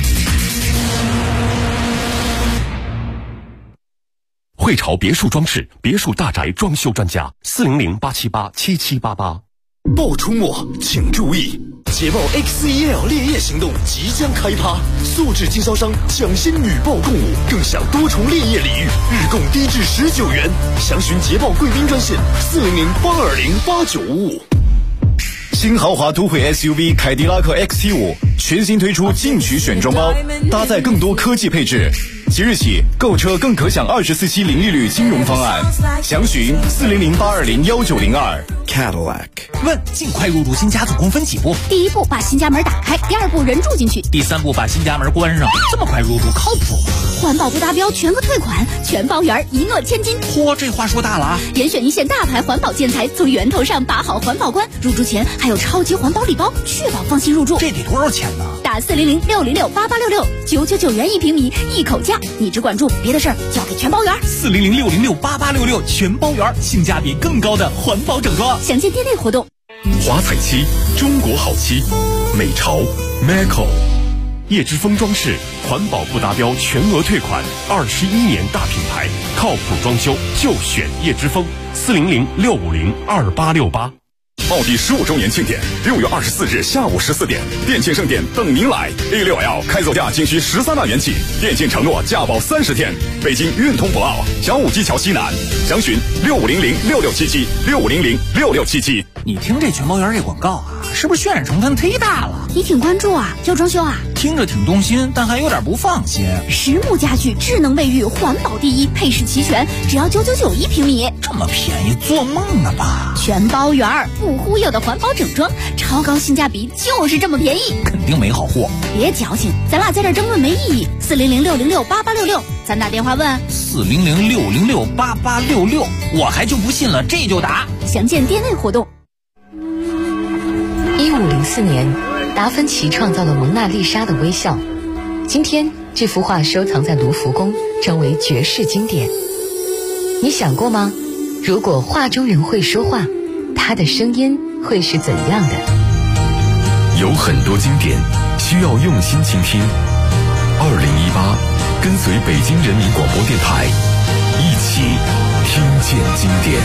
汇潮别墅装饰别墅大宅装修专家，400-878-7788。 报出没，请注意！捷豹 XEL 烈焰行动即将开趴，素质经销商抢先女报共舞，更享多重烈焰礼遇，日供低至19元。详询捷豹贵宾专线400-820-8955。新豪华都会 SUV 凯迪拉克 XT5 全新推出进取选装包，搭载更多科技配置。即日起购车更可享24期零利率金融方案，详询400-820-1902。Cadillac。 问：尽快入住新家总共分几步？ 第一步把新家门打开，第二步人住进去， 第三步把新家门关上。这么快入住靠谱吗？ 环保不达标全额退款，全包圆一诺千金。 嚯，这话说大了啊！ 严选一线大牌环保建材，从源头上把好环保关。入住前还有超级环保礼包，确保放心入住。 这得多少钱呢？ 打400-606-8866，999元1平米，一口价。你只管住，别的事儿交给全包圆。 400-606-8866，全包圆，性价比更高的环保整装。 详见店内活动。 华彩漆，中国好漆，美潮 Maco。叶之峰装饰，环保不达标全额退款，21年大品牌，靠谱装修就选叶之峰，400-650-2868。奥迪15周年庆典，6月24日下午14点，店庆盛典等您来。A6L 开走价仅需13万元起，店庆承诺价保30天。北京运通博奥小武基桥西南，详询6500-6677，6500-6677。 你听这全包圆这广告啊，是不是渲染成分忒大了？ 你挺关注啊，要装修啊？ 听着挺动心，但还有点不放心。 实木家具，智能卫浴，环保第一，配饰齐全，只要9991平米， 这么便宜，做梦呢吧？ 全包圆儿，不忽悠的环保整装，超高性价比，就是这么便宜， 肯定没好货。 别矫情，咱俩在这争论没意义。400-606-8866，咱打电话问。 400-606-8866，我还就不信了，这就打。 详见店内活动。 1504年，达芬奇创造了蒙娜丽莎的微笑。今天，这幅画收藏在卢浮宫，成为绝世经典。你想过吗？如果画中人会说话，他的声音会是怎样的？ 有很多经典需要用心倾听。2018，跟随北京人民广播电台，一起听见经典。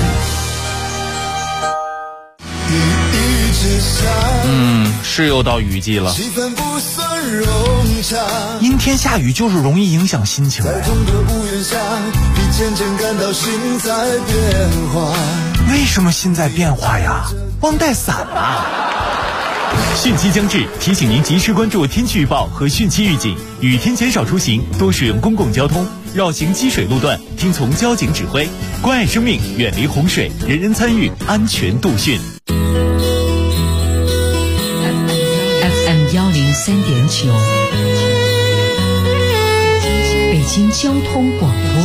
是又到雨季了。阴天下雨就是容易影响心情。为什么心在变化呀？忘带伞了。 汛期将至，提醒您及时关注天气预报和汛期预警，雨天减少出行，多使用公共交通，绕行积水路段，听从交警指挥，关爱生命，远离洪水，人人参与，安全度汛。 103.9，北京交通广播，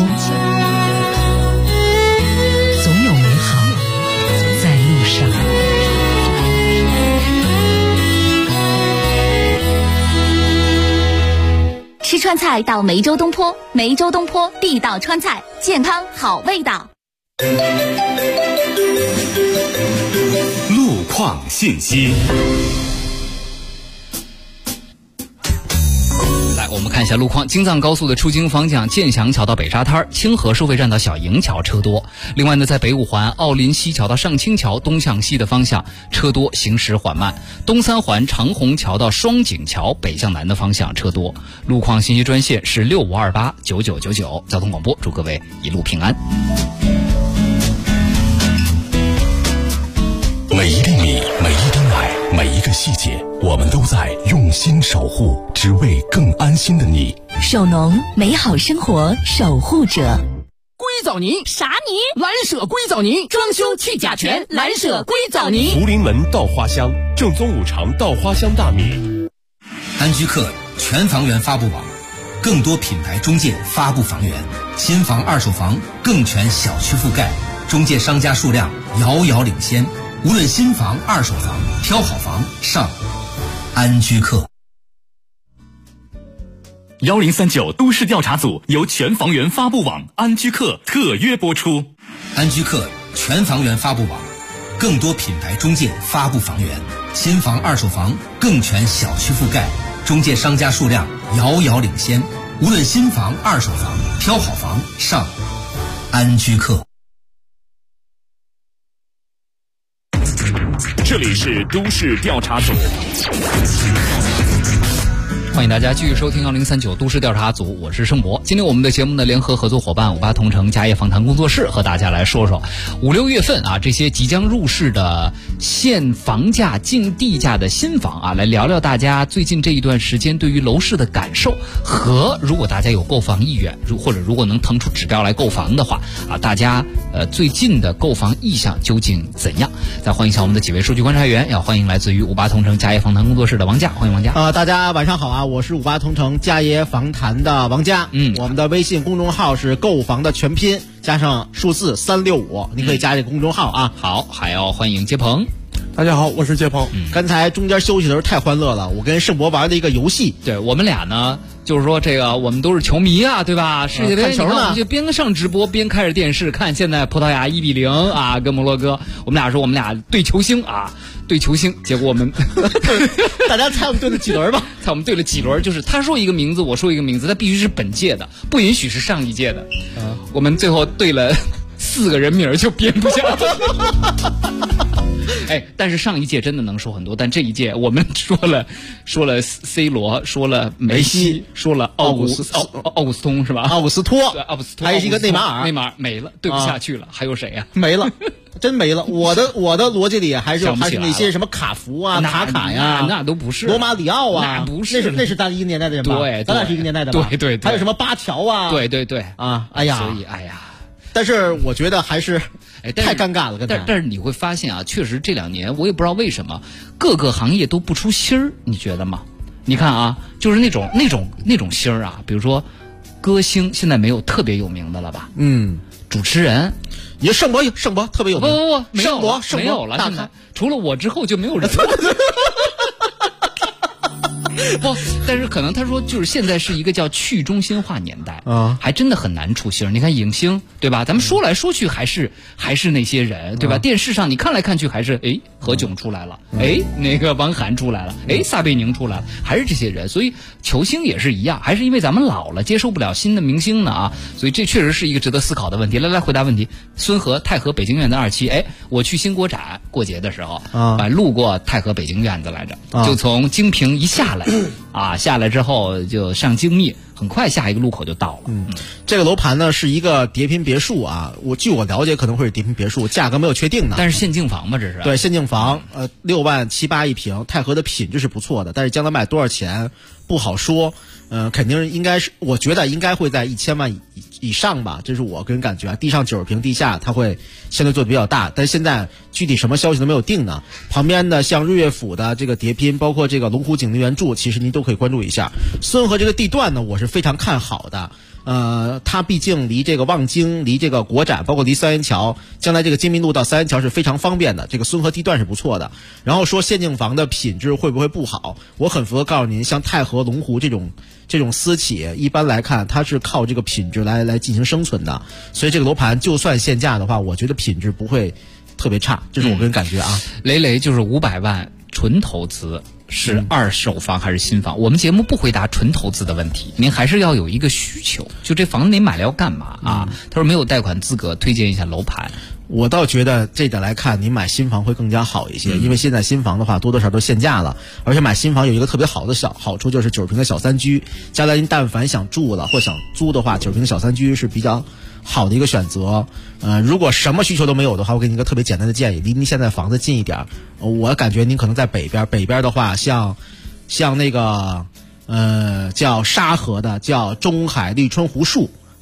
总有美好在路上。 吃川菜到梅州东坡，梅州东坡地道川菜，健康好味道。 路况信息。 我们看一下路况，京藏高速的出京方向建祥桥到北沙滩，清河收费站到小营桥车多。另外呢，在北五环奥林西桥到上清桥东向西的方向车多，行驶缓慢。东三环长虹桥到双井桥北向南的方向车多。路况信息专线是65289999。交通广播，祝各位一路平安。 每一厘米，每一滴奶，每一个细节，我们都在用心守护，只为更安心的你。 守农，美好生活守护者。 归藻泥。 啥泥？ 蓝舍硅藻泥，装修去甲醛，蓝舍硅藻泥。 福临门稻花香，正宗五常稻花香大米。 安居客全房源发布网，更多品牌中介发布房源，新房二手房更全小区覆盖，中介商家数量遥遥领先。无论新房二手房，挑好房上安居客。 1039都市调查组由全房源发布网安居客特约播出。 安居客全房源发布网，更多品牌中介发布房源，新房二手房更全小区覆盖，中介商家数量遥遥领先。无论新房二手房，挑好房上安居客。 这里是都市调查组。 欢迎大家继续收听2039都市调查组，我是盛博。今天我们的节目呢，联合合作伙伴58同城家业访谈工作室和大家来说说5、6月份啊这些即将入市的现房价、净地价的新房啊，来聊聊大家最近这一段时间对于楼市的感受，和如果大家有购房意愿，或者如果能腾出指标来购房的话啊，大家最近的购房意向究竟怎样？再欢迎一下我们的几位数据观察员，要欢迎来自于58同城家业访谈工作室的王佳，欢迎王佳。 大家晚上好啊，我是58同城家业访谈的王佳。我们的微信公众号是购房的全拼加上数字365，你可以加这个公众号啊。 好，还要欢迎杰鹏。 大家好，我是杰鹏。 刚才中间休息的时候太欢乐了，我跟盛博玩的一个游戏。 对，我们俩呢，就是说这个我们都是球迷啊，对吧？世界杯看球呢， 我们就边上直播边开着电视看。现在葡萄牙1-0啊，跟摩洛哥。我们俩说我们俩对球星啊，对球星。结果我们大家猜我们对了几轮吧？ 猜我们对了几轮？就是他说一个名字，我说一个名字，他必须是本届的，不允许是上一届的。我们最后对了4个人名就编不下去。哎，但是上一届真的能说很多，但这一届我们说了 C 罗，说了梅西，说了奥古斯通是吧？ 奥古斯托， 对，奥古斯托， 还有一个内马尔， 内马尔没了，对不下去了。还有谁呀？ 没了，真没了。我的逻辑里还是那些什么卡福啊、卡卡呀， 那都不是。 罗马里奥啊， 那不是， 那是咱一个年代的人吧？ 对， 咱俩是一个年代的吧？ 对。 还有什么巴乔啊？ 对啊，哎呀， 所以哎呀。 但是我觉得还是太尴尬了， 但是你会发现啊，确实这2年我也不知道为什么各个行业都不出新儿，你觉得吗？你看啊，就是那种新儿啊，比如说歌星现在没有特别有名的了吧？主持人， 你盛博特别有名， 不，没有了，现在除了我之后就没有人了。不，但是可能他说就是现在是一个叫去中心化年代啊，还真的很难出星。你看影星对吧？咱们说来说去还是那些人对吧？电视上你看来看去还是何炅出来了，那个王涵出来了，撒贝宁出来了，还是这些人。所以球星也是一样，还是因为咱们老了接受不了新的明星呢啊。所以这确实是一个值得思考的问题。来回答问题。孙河太和北京院子2期，我去新国展过节的时候路过太和北京院子来着，就从京平一下来。下来之后就上精密，很快下一个路口就到了。 这个楼盘呢是一个叠拼别墅啊，据我了解可能会是叠拼别墅，价格没有确定的。 但是限竞房嘛，这是。 对，限竞房，6万7、8一平，太和的品质是不错的，但是将来卖多少钱不好说。肯定应该是，我觉得应该会在1000万以上吧，这是我个人感觉啊。地上90平，地下它会相对做的比较大，但是现在具体什么消息都没有定呢。旁边的像日月府的这个叠拼，包括这个龙湖景的原著，其实您都可以关注一下。孙河这个地段呢，我是非常看好的。它毕竟离这个望京、离这个国展，包括离三元桥，将来这个金明路到三元桥是非常方便的。这个孙河地段是不错的。然后说限竞房的品质会不会不好？我很符合告诉您，像太和、龙湖这种私企，一般来看它是靠这个品质来进行生存的。所以这个楼盘就算限价的话，我觉得品质不会特别差，这是我个人感觉啊。 雷就是500万纯投资。是二手房还是新房？我们节目不回答纯投资的问题，您还是要有一个需求，就这房子你买了要干嘛啊？他说没有贷款资格，推荐一下楼盘。 我倒觉得这点来看，你买新房会更加好一些，因为现在新房的话多多少少都限价了，而且买新房有一个特别好的好处，就是90平的小3居，将来您但凡想住了或想租的话，90平的小3居是比较好的一个选择。如果什么需求都没有的话，我给您一个特别简单的建议，离您现在房子近一点。我感觉您可能在北边的话，像那个叫沙河的叫中海绿春湖树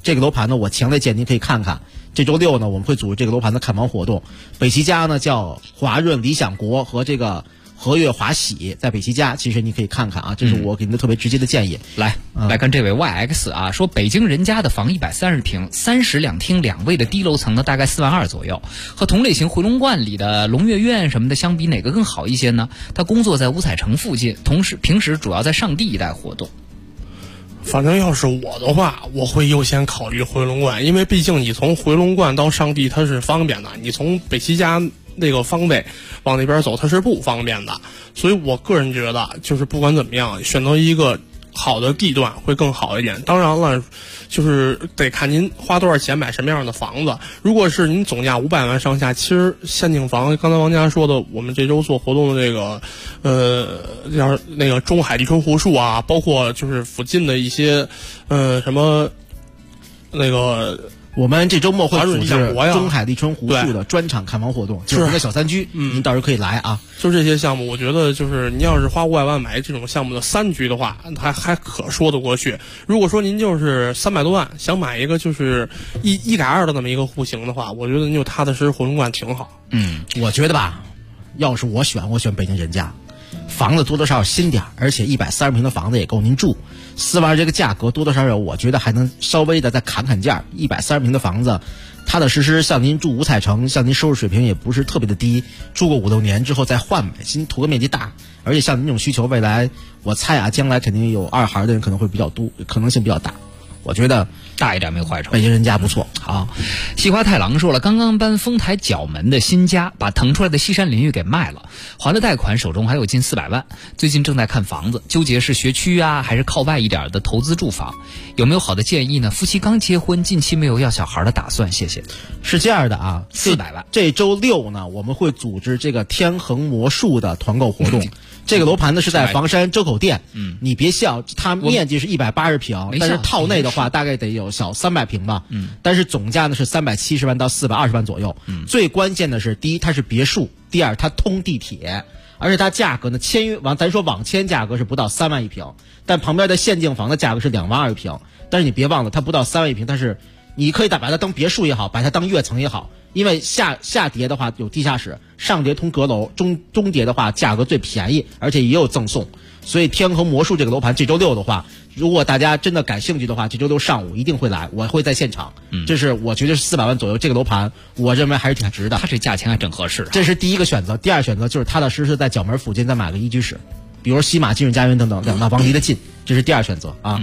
这个楼盘呢，我强烈建议您可以看看。这周六呢，我们会组织这个楼盘的看房活动。北齐家呢叫华润理想国和这个和悦华喜，在北齐家，其实你可以看看啊，这是我给您的特别直接的建议。 来看这位 YX 啊，说北京人家的房130平，3室2厅2卫的低楼层呢，大概4万2左右，和同类型回龙观里的龙悦苑什么的相比，哪个更好一些呢？他工作在五彩城附近，平时主要在上地一带活动。 反正要是我的话，我会优先考虑回龙观，因为毕竟你从回龙观到上地它是方便的，你从北齐家那个方位往那边走它是不方便的，所以我个人觉得就是不管怎么样，选择一个好的地段会更好一点。当然了，就是得看您花多少钱买什么样的房子。如果是您总价500万上下，其实限定房，刚才王佳说的，我们这周做活动的这个叫那个中海立春湖树啊，包括就是附近的一些什么那个。 我们这周末会组织中海立春湖树的专场看房活动，就是个小3居，您到时候可以来啊。 就这些项目，我觉得就是您要是花500万买这种项目的3居的话，还可说得过去。如果说您就是300多万想买一个就是1改2的那么一个户型的话，我觉得您就踏踏实实回龙观挺好。 我觉得吧，要是我选北京人家。房子多多少少新点，而且130平的房子也够您住。4万这个价格多多少少，我觉得还能稍微的再砍价。130平的房子，踏踏实实像您住五彩城，像您收入水平也不是特别的低，住个5-6年之后再换买，新图个面积大。而且像您这种需求，未来我猜啊，将来肯定有2孩的人可能会比较多，可能性比较大。我觉得大一点没坏处， 北京人家不错。 好，西瓜太郎说了，刚刚搬丰台角门的新家，把腾出来的西山淋浴给卖了，还了贷款，手中还有近400万。最近正在看房子，纠结是学区啊，还是靠外一点的投资住房，有没有好的建议呢？夫妻刚结婚，近期没有要小孩的打算，谢谢。 是这样的啊 ，400万。 这周六呢，我们会组织这个天恒魔术的团购活动。这个楼盘呢是在房山周口店，你别笑，它面积是180平，但是套内的话大概得有小300平吧，但是总价呢是370万到420万左右。最关键的是，第一它是别墅，第二它通地铁，而且它价格呢咱说网签价格是不到3万一平，但旁边的限定房的价格是2万2一平，但是你别忘了它不到3万一平，它是你可以把它当别墅也好，把它当跃层也好。因为下叠的话有地下室，上叠通阁楼，中叠的话价格最便宜，而且也有赠送。所以天恒魔术这个楼盘这周六的话，如果大家真的感兴趣的话，这周六上午一定会来，我会在现场。这是我觉得是400万左右这个楼盘，我认为还是挺值的。 它这价钱还真合适。 这是第一个选择，第二选择就是踏踏实实在角门附近再买个1居室，比如西马金润家园等等2套房离得近，这是第二选择啊。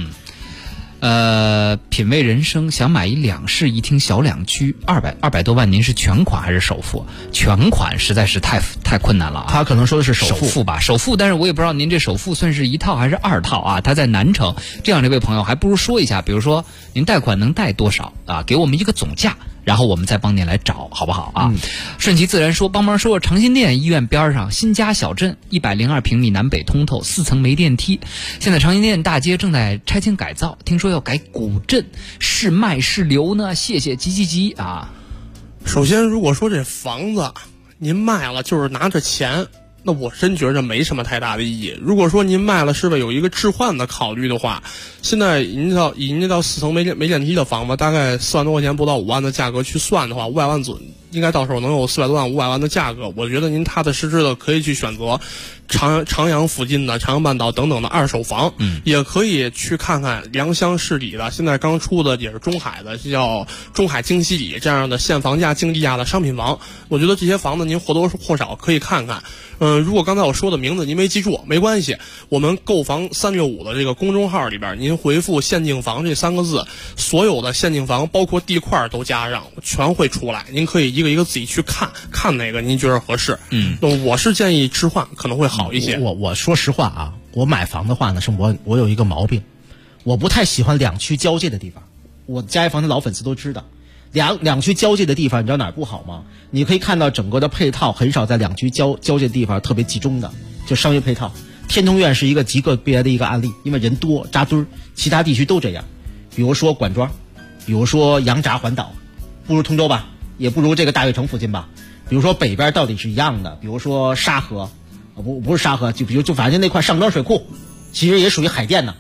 品味人生想买一2室1厅小2居，200多万，您是全款还是首付？全款实在是太困难了啊！ 他可能说的是首付吧，首付，但是我也不知道您这首付算是1套还是2套啊？他在南城，这样这位朋友还不如说一下，比如说您贷款能贷多少啊？给我们一个总价。然后我们再帮您来找，好不好啊？顺其自然说，帮忙说长辛店医院边上新家小镇，102平米南北通透，4层没电梯。现在长辛店大街正在拆迁改造，听说要改古镇，是卖是留呢？谢谢急啊！ 首先，如果说这房子您卖了就是拿着钱，那我真觉着没什么太大的意义。如果说您卖了是为有一个置换的考虑的话，现在已经到4层没电梯的房子，大概4万多块钱不到5万的价格去算的话，500万左右应该到时候能有400多万500万的价格。我觉得您踏踏实实的可以去选择长阳附近的长阳半岛等等的2手房，也可以去看看良乡市里的现在刚出的也是中海的，叫中海京西里这样的现房价净地价的商品房。我觉得这些房子您或多或少可以看看。如果刚才我说的名字您没记住没关系，我们购房365的这个公众号里边，您回复限定房这3个字，所有的限定房包括地块都加上，全会出来，您可以一个一个自己去看哪个您觉得合适。我是建议置换可能会好一些。 我说实话啊，我买房的话呢，是我有一个毛病，我不太喜欢2区交界的地方。我家一房的老粉丝都知道，两区交界的地方，你知道哪儿不好吗？你可以看到整个的配套很少在2区交界的地方特别集中的，就商业配套。天通苑是一个极个别的一个案例，因为人多扎堆儿，其他地区都这样。比如说管庄，比如说羊闸环岛，不如通州吧，也不如这个大悦城附近吧。比如说北边到底是一样的，比如说沙河，不是沙河，就反正那块上庄水库，其实也属于海淀呢。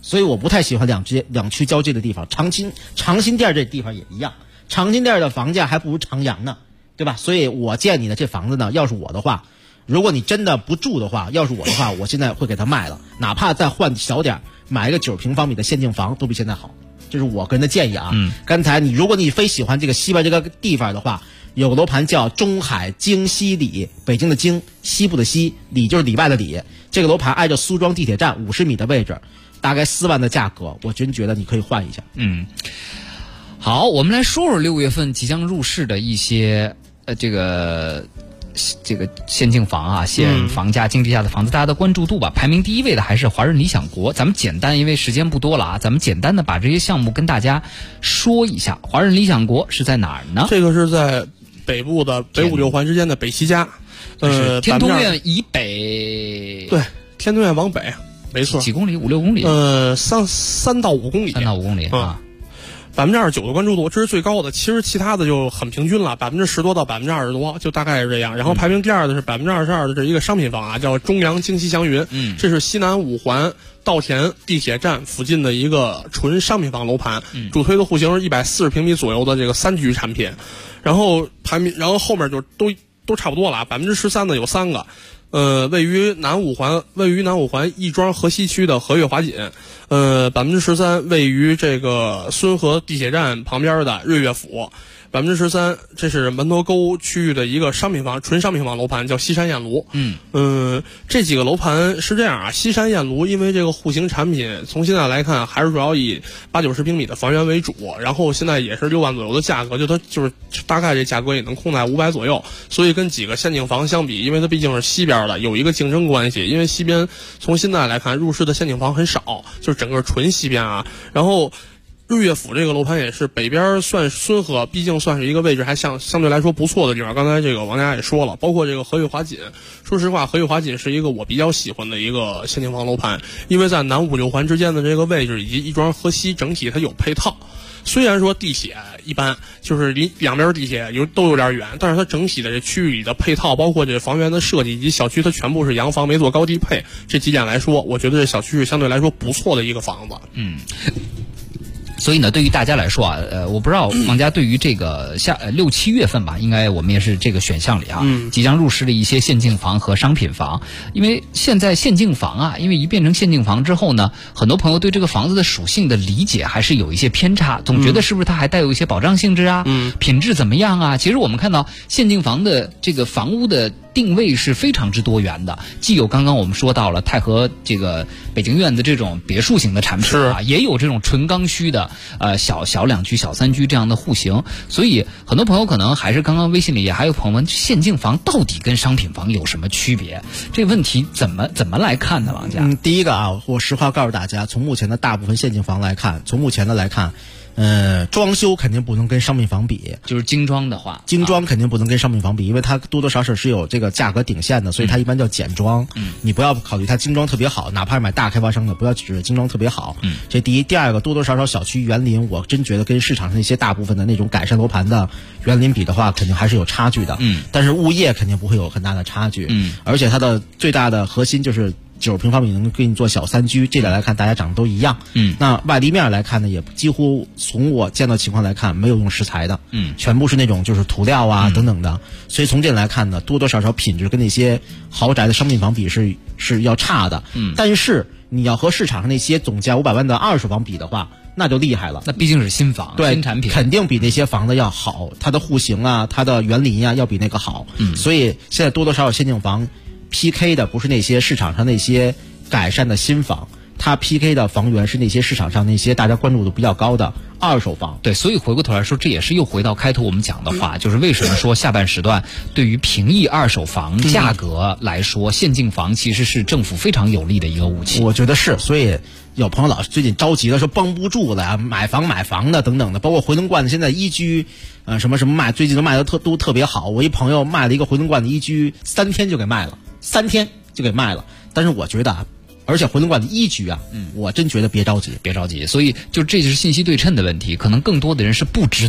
所以我不太喜欢两区交界的地方。长辛店这地方也一样，长辛店的房价还不如长阳呢，对吧？所以我建议你的这房子呢，要是我的话，如果你真的不住的话，要是我的话，我现在会给它卖了，哪怕再换小点，买一个9平方米的限境房都比现在好。这是我个人的建议啊。刚才如果你非喜欢这个西边这个地方的话，有个楼盘叫中海京西里，北京的京，西部的西，里就是礼拜的里。这个楼盘挨着苏庄地铁站50米的位置，大概4万的价格，我真觉得你可以换一下。 好，我们来说说6月份即将入市的一些这个限境房啊，限房价经济下的房子，大家的关注度吧。排名第一位的还是华润理想国。咱们简单，因为时间不多了啊，咱们简单的把这些项目跟大家说一下。华润理想国是在哪儿呢？ 这个是在北部的北5、6环之间的北西家， 天通苑以北。 对，天通苑往北，没错。 几公里？5、6公里 ？3到5公里。 3到5公里啊。 29%的关注度，这是最高的。其实其他的就很平均了，10%多到20%多，就大概是这样。然后排名第2的是22%的这一个商品房啊，叫中阳京西祥云。这是西南5环稻田地铁站附近的一个纯商品房楼盘，主推的户型是140平米左右的这个3居产品。然后后面就都差不多了，13%的有3个。位于南五环亦庄河西区的和悦华锦，13%位于这个孙河地铁站旁边的瑞悦府，13%这是门头沟区域的一个商品房，纯商品房楼盘，叫西山燕庐。这几个楼盘是这样啊，西山燕庐因为这个户型产品从现在来看还是主要以80-90平米的房源为主，然后现在也是6万左右的价格，就它就是大概这价格也能控在500左右，所以跟几个限境房相比，因为它毕竟是西边的，有一个竞争关系，因为西边从现在来看入市的限境房很少，就是整个纯西边啊。然后瑞悦府这个楼盘也是北边算孙河，毕竟算是一个位置还相对来说不错的地方。刚才这个王家也说了，包括这个和悦华锦，说实话和悦华锦是一个我比较喜欢的一个限境房楼盘，因为在南5、6环之间的这个位置以及亦庄河西整体它有配套。虽然说地铁一般，就是离两边地铁都有点远，但是它整体的这区域里的配套，包括这房源的设计以及小区，它全部是洋房，没做高低配。这几点来说，我觉得这小区是相对来说不错的一个房子。 所以呢，对于大家来说啊，我不知道王家对于这个6、7月份吧，应该我们也是这个选项里啊，即将入市的一些限境房和商品房。因为现在限境房啊，因为一变成限境房之后呢，很多朋友对这个房子的属性的理解还是有一些偏差，总觉得是不是它还带有一些保障性质啊，品质怎么样啊？其实我们看到限境房的这个房屋的定位是非常之多元的，既有刚刚我们说到了太和这个北京院子这种别墅型的产品啊，也有这种纯刚需的小2居、小3居这样的户型。所以很多朋友可能还是刚刚微信里也还有朋友问，限境房到底跟商品房有什么区别？这个问题怎么来看呢？王家？ 第一个啊，我实话告诉大家，从目前的大部分限境房来看，装修肯定不能跟商品房比， 就是精装的话， 精装肯定不能跟商品房比，因为它多多少少是有这个价格顶线的，所以它一般叫简装。你不要考虑它精装特别好，哪怕是买大开发商的，不要指着精装特别好。这第一，第二个，多多少少小区园林，我真觉得跟市场上那些大部分的那种改善楼盘的园林比的话，肯定还是有差距的。但是物业肯定不会有很大的差距。而且它的最大的核心就是90平方米能给你做小3居，这点来看大家长得都一样。那外立面来看呢，也几乎从我见到情况来看，没有用石材的，全部是那种就是涂料啊等等的。所以从这点来看呢，多多少少品质跟那些豪宅的商品房比是要差的。但是你要和市场上那些总价500万的二手房比的话，那就厉害了。 那毕竟是新房， 对， 新产品， 肯定比那些房子要好，它的户型啊，它的园林啊，要比那个好。所以现在多多少少限境房PK 的不是那些市场上那些改善的新房，它 PK 的房源是那些市场上那些大家关注度比较高的二手房。 对，所以回过头来说，这也是又回到开头我们讲的话，就是为什么说下半时段对于平抑二手房价格来说，限境房其实是政府非常有利的一个武器。 我觉得是，所以有朋友老最近着急的说绷不住了啊，买房的等等的，包括回龙观的现在1居，什么卖，最近都卖的都特别好。我一朋友卖了一个回龙观的1居，3天就给卖了。但是我觉得啊，而且回龙观的1居啊，我真觉得别着急。 所以就这就是信息对称的问题，可能更多的人是不知道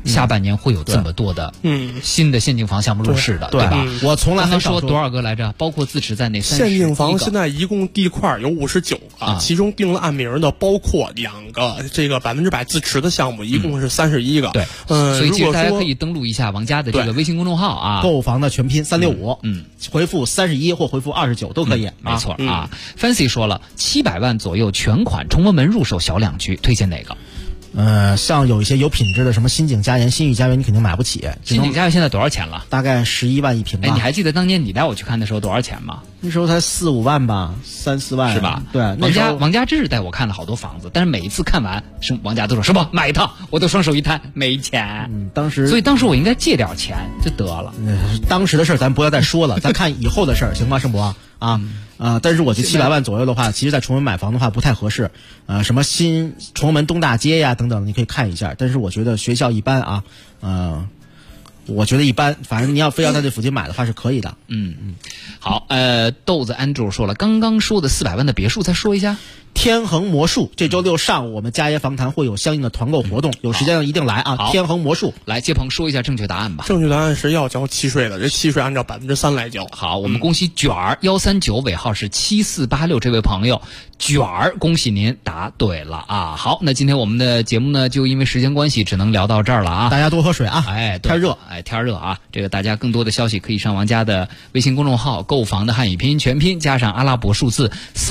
下半年会有这么多的新的现金房项目入市的，对吧？ 我从来刚才说多少个来着？包括自持在内31个。 现金房现在一共地块有59个，其中定了按名的包括2个这个100%自持的项目，一共是31个。 对，所以其实大家可以登录一下王家的这个微信公众号啊， 购房的全拼365，回复31或回复29都可以。 没错啊。Fancy 说了，700万左右全款崇文门入手小两居，推荐哪个？ 像有一些有品质的什么新景家园、新域家园，你肯定买不起。 新景家园现在多少钱了？ 大概11万一平吧。 你还记得当年你带我去看的时候多少钱吗？ 那时候才4、5万吧，3、4万是吧？ 对， 王家芝带我看了好多房子，但是每一次看完，王家都说什么买一套，我都双手一摊，没钱。所以当时我应该借点钱就得了。 当时的事咱不要再说了，咱看以后的事儿，行吗，盛博啊？但是我觉得700万左右的话，其实在崇文买房的话不太合适。什么新崇文门东大街呀等等，你可以看一下。但是我觉得学校一般啊，我觉得一般，反正你要非要在这附近买的话是可以的。 好，豆子 Andrew 说了，刚刚说的400万的别墅，再说一下。 天恒魔术这周6上午我们家业房谈会有相应的团购活动，有时间一定来啊！天恒魔术， 来接鹏说一下正确答案吧。 正确答案是要交契税的，这契税按照3%来交。 好，我们恭喜卷儿139尾号是7486这位朋友，卷儿，恭喜您答对了啊！好，那今天我们的节目呢，就因为时间关系只能聊到这儿了啊！ 大家多喝水啊！天热， 天热啊！这个大家更多的消息可以上王家的微信公众号“购房的汉语拼音全拼”加上阿拉伯数字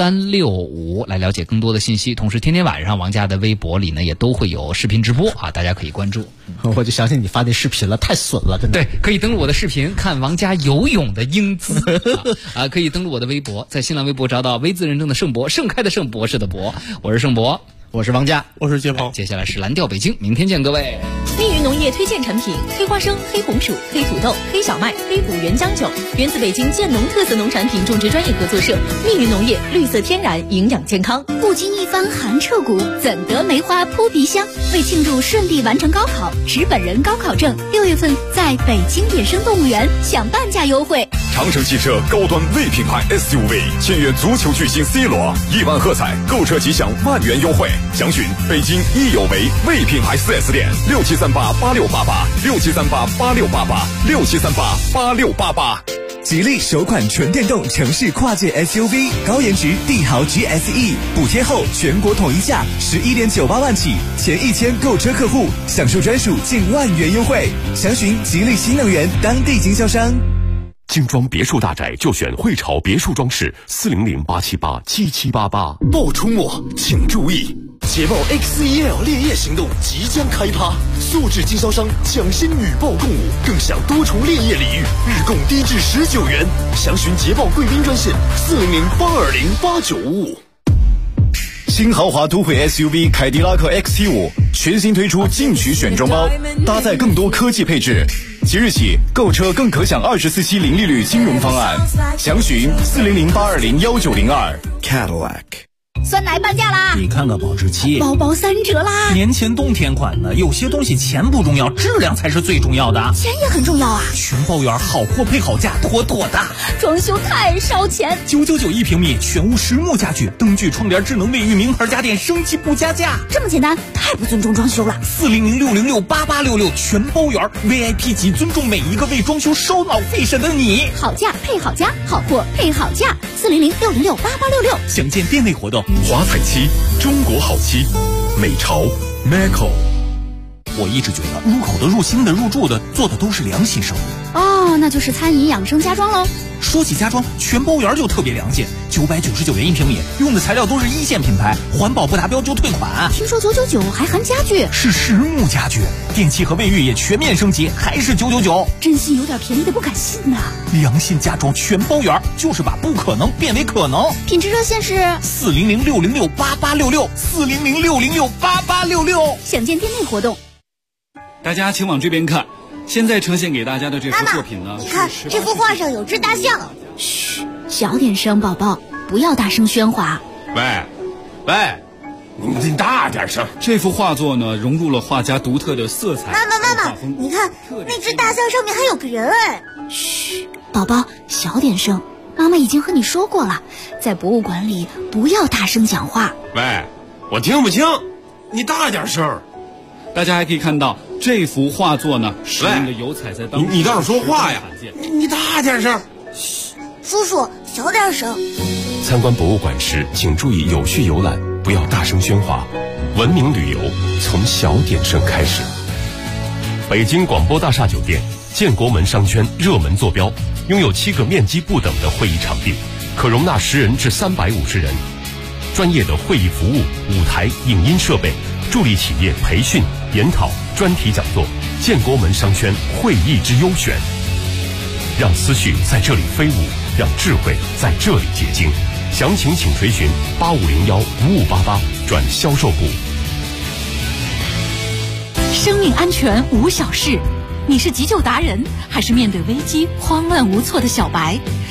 365来了解更多的信息。同时，天天晚上王家的微博里呢也都会有视频直播啊，大家可以关注。 我就相信你发那视频了，太损了，真的。 对，可以登录我的视频看王家游泳的英姿可以登录我的微博，在新浪微博找到微字认证的盛博，盛开的盛，博士的博，我是盛博。 我是王家， 我是接鹏。 接下来是蓝调北京，明天见各位。 密云农业推荐产品：黑花生、黑红薯、黑土豆、黑小麦、黑虎原浆酒，源自北京建农特色农产品种植专业合作社。密云农业，绿色天然，营养健康。 不经一番寒彻骨，怎得梅花扑鼻香？为庆祝顺利完成高考，持本人高考证，6月份在北京野生动物园享半价优惠。 长城汽车高端 V 品牌 SUV 签约足球巨星 C 罗，1万喝彩，购车即享万元优惠。详询北京益有为 V 品牌 4S 店，67388688，67388688，67388688。 吉利首款纯电动城市跨界 SUV 高颜值帝豪 GSE， 补贴后全国统一价11.98万起，前1000购车客户享受专属近万元优惠。详询吉利新能源当地经销商。 精装别墅大宅就选汇潮别墅装饰，400-878-7788。 爆出没，请注意！捷豹 XEL 烈焰行动即将开趴，素质经销商抢先女报共舞，更享多重烈焰礼遇，日供低至19元。详询捷豹贵宾专线400-820-8955。 新豪华都会 SUV 凯迪拉克 XT5 全新推出进取选装包，搭载更多科技配置。即日起购车更可享24期零利率金融方案，详询400-820-1902。 Cadillac。 酸奶半价啦！ 你看看保质期， 包包3折啦！ 年前冬天款的，有些东西钱不重要，质量才是最重要的。 钱也很重要啊！ 全包园好货配好价，妥妥的。 装修太烧钱 ，999一平米，全屋实木家具，灯具、窗帘、智能卫浴，名牌家电，升级不加价。 这么简单，太不尊重装修了。 400-606-8866，全包园 VIP 级，尊重每一个为装修烧脑费神的你。 好价配好家，好货配好价。400-606-8866， 详见店内活动。 华彩漆，中国好漆，美潮 Maco。 我一直觉得入口的、入心的、入住的做的都是良心生意。 哦，那就是餐饮养生家装喽。 说起家装，全包园就特别良心，999元一平米，用的材料都是1线品牌，环保不达标就退款。 听说999还含家具， 是实木家具，电器和卫浴也全面升级，还是999。 真心有点便宜的不敢信呐。 良心家装全包园，就是把不可能变为可能。 品质热线是 400-606-8866，400-606-8866。 想见店内活动。 大家请往这边看，现在呈现给大家的这幅作品呢， 你看这幅画上有只大象。嘘，小点声，宝宝，不要大声喧哗。 喂， 你大点声。 这幅画作呢，融入了画家独特的色彩。 妈妈，你看那只大象上面还有个人哎。嘘，宝宝，小点声，妈妈已经和你说过了，在博物馆里不要大声讲话。 喂，我听不清，你大点声。 大家还可以看到这幅画作呢，使用的油彩在当时你倒是说话呀！你大点声。 叔叔，小点声。 参观博物馆时，请注意有序游览，不要大声喧哗。文明旅游从小点声开始。北京广播大厦酒店建国门商圈热门坐标，拥有7个面积不等的会议场地，可容纳10人至350人。专业的会议服务、舞台、影音设备，助力企业培训、研讨、专题讲座。建国门商圈会议之优选，让思绪在这里飞舞，让智慧在这里结晶。详情请垂询8501-5588转销售部。 生命安全无小事，你是急救达人，还是面对危机慌乱无措的小白？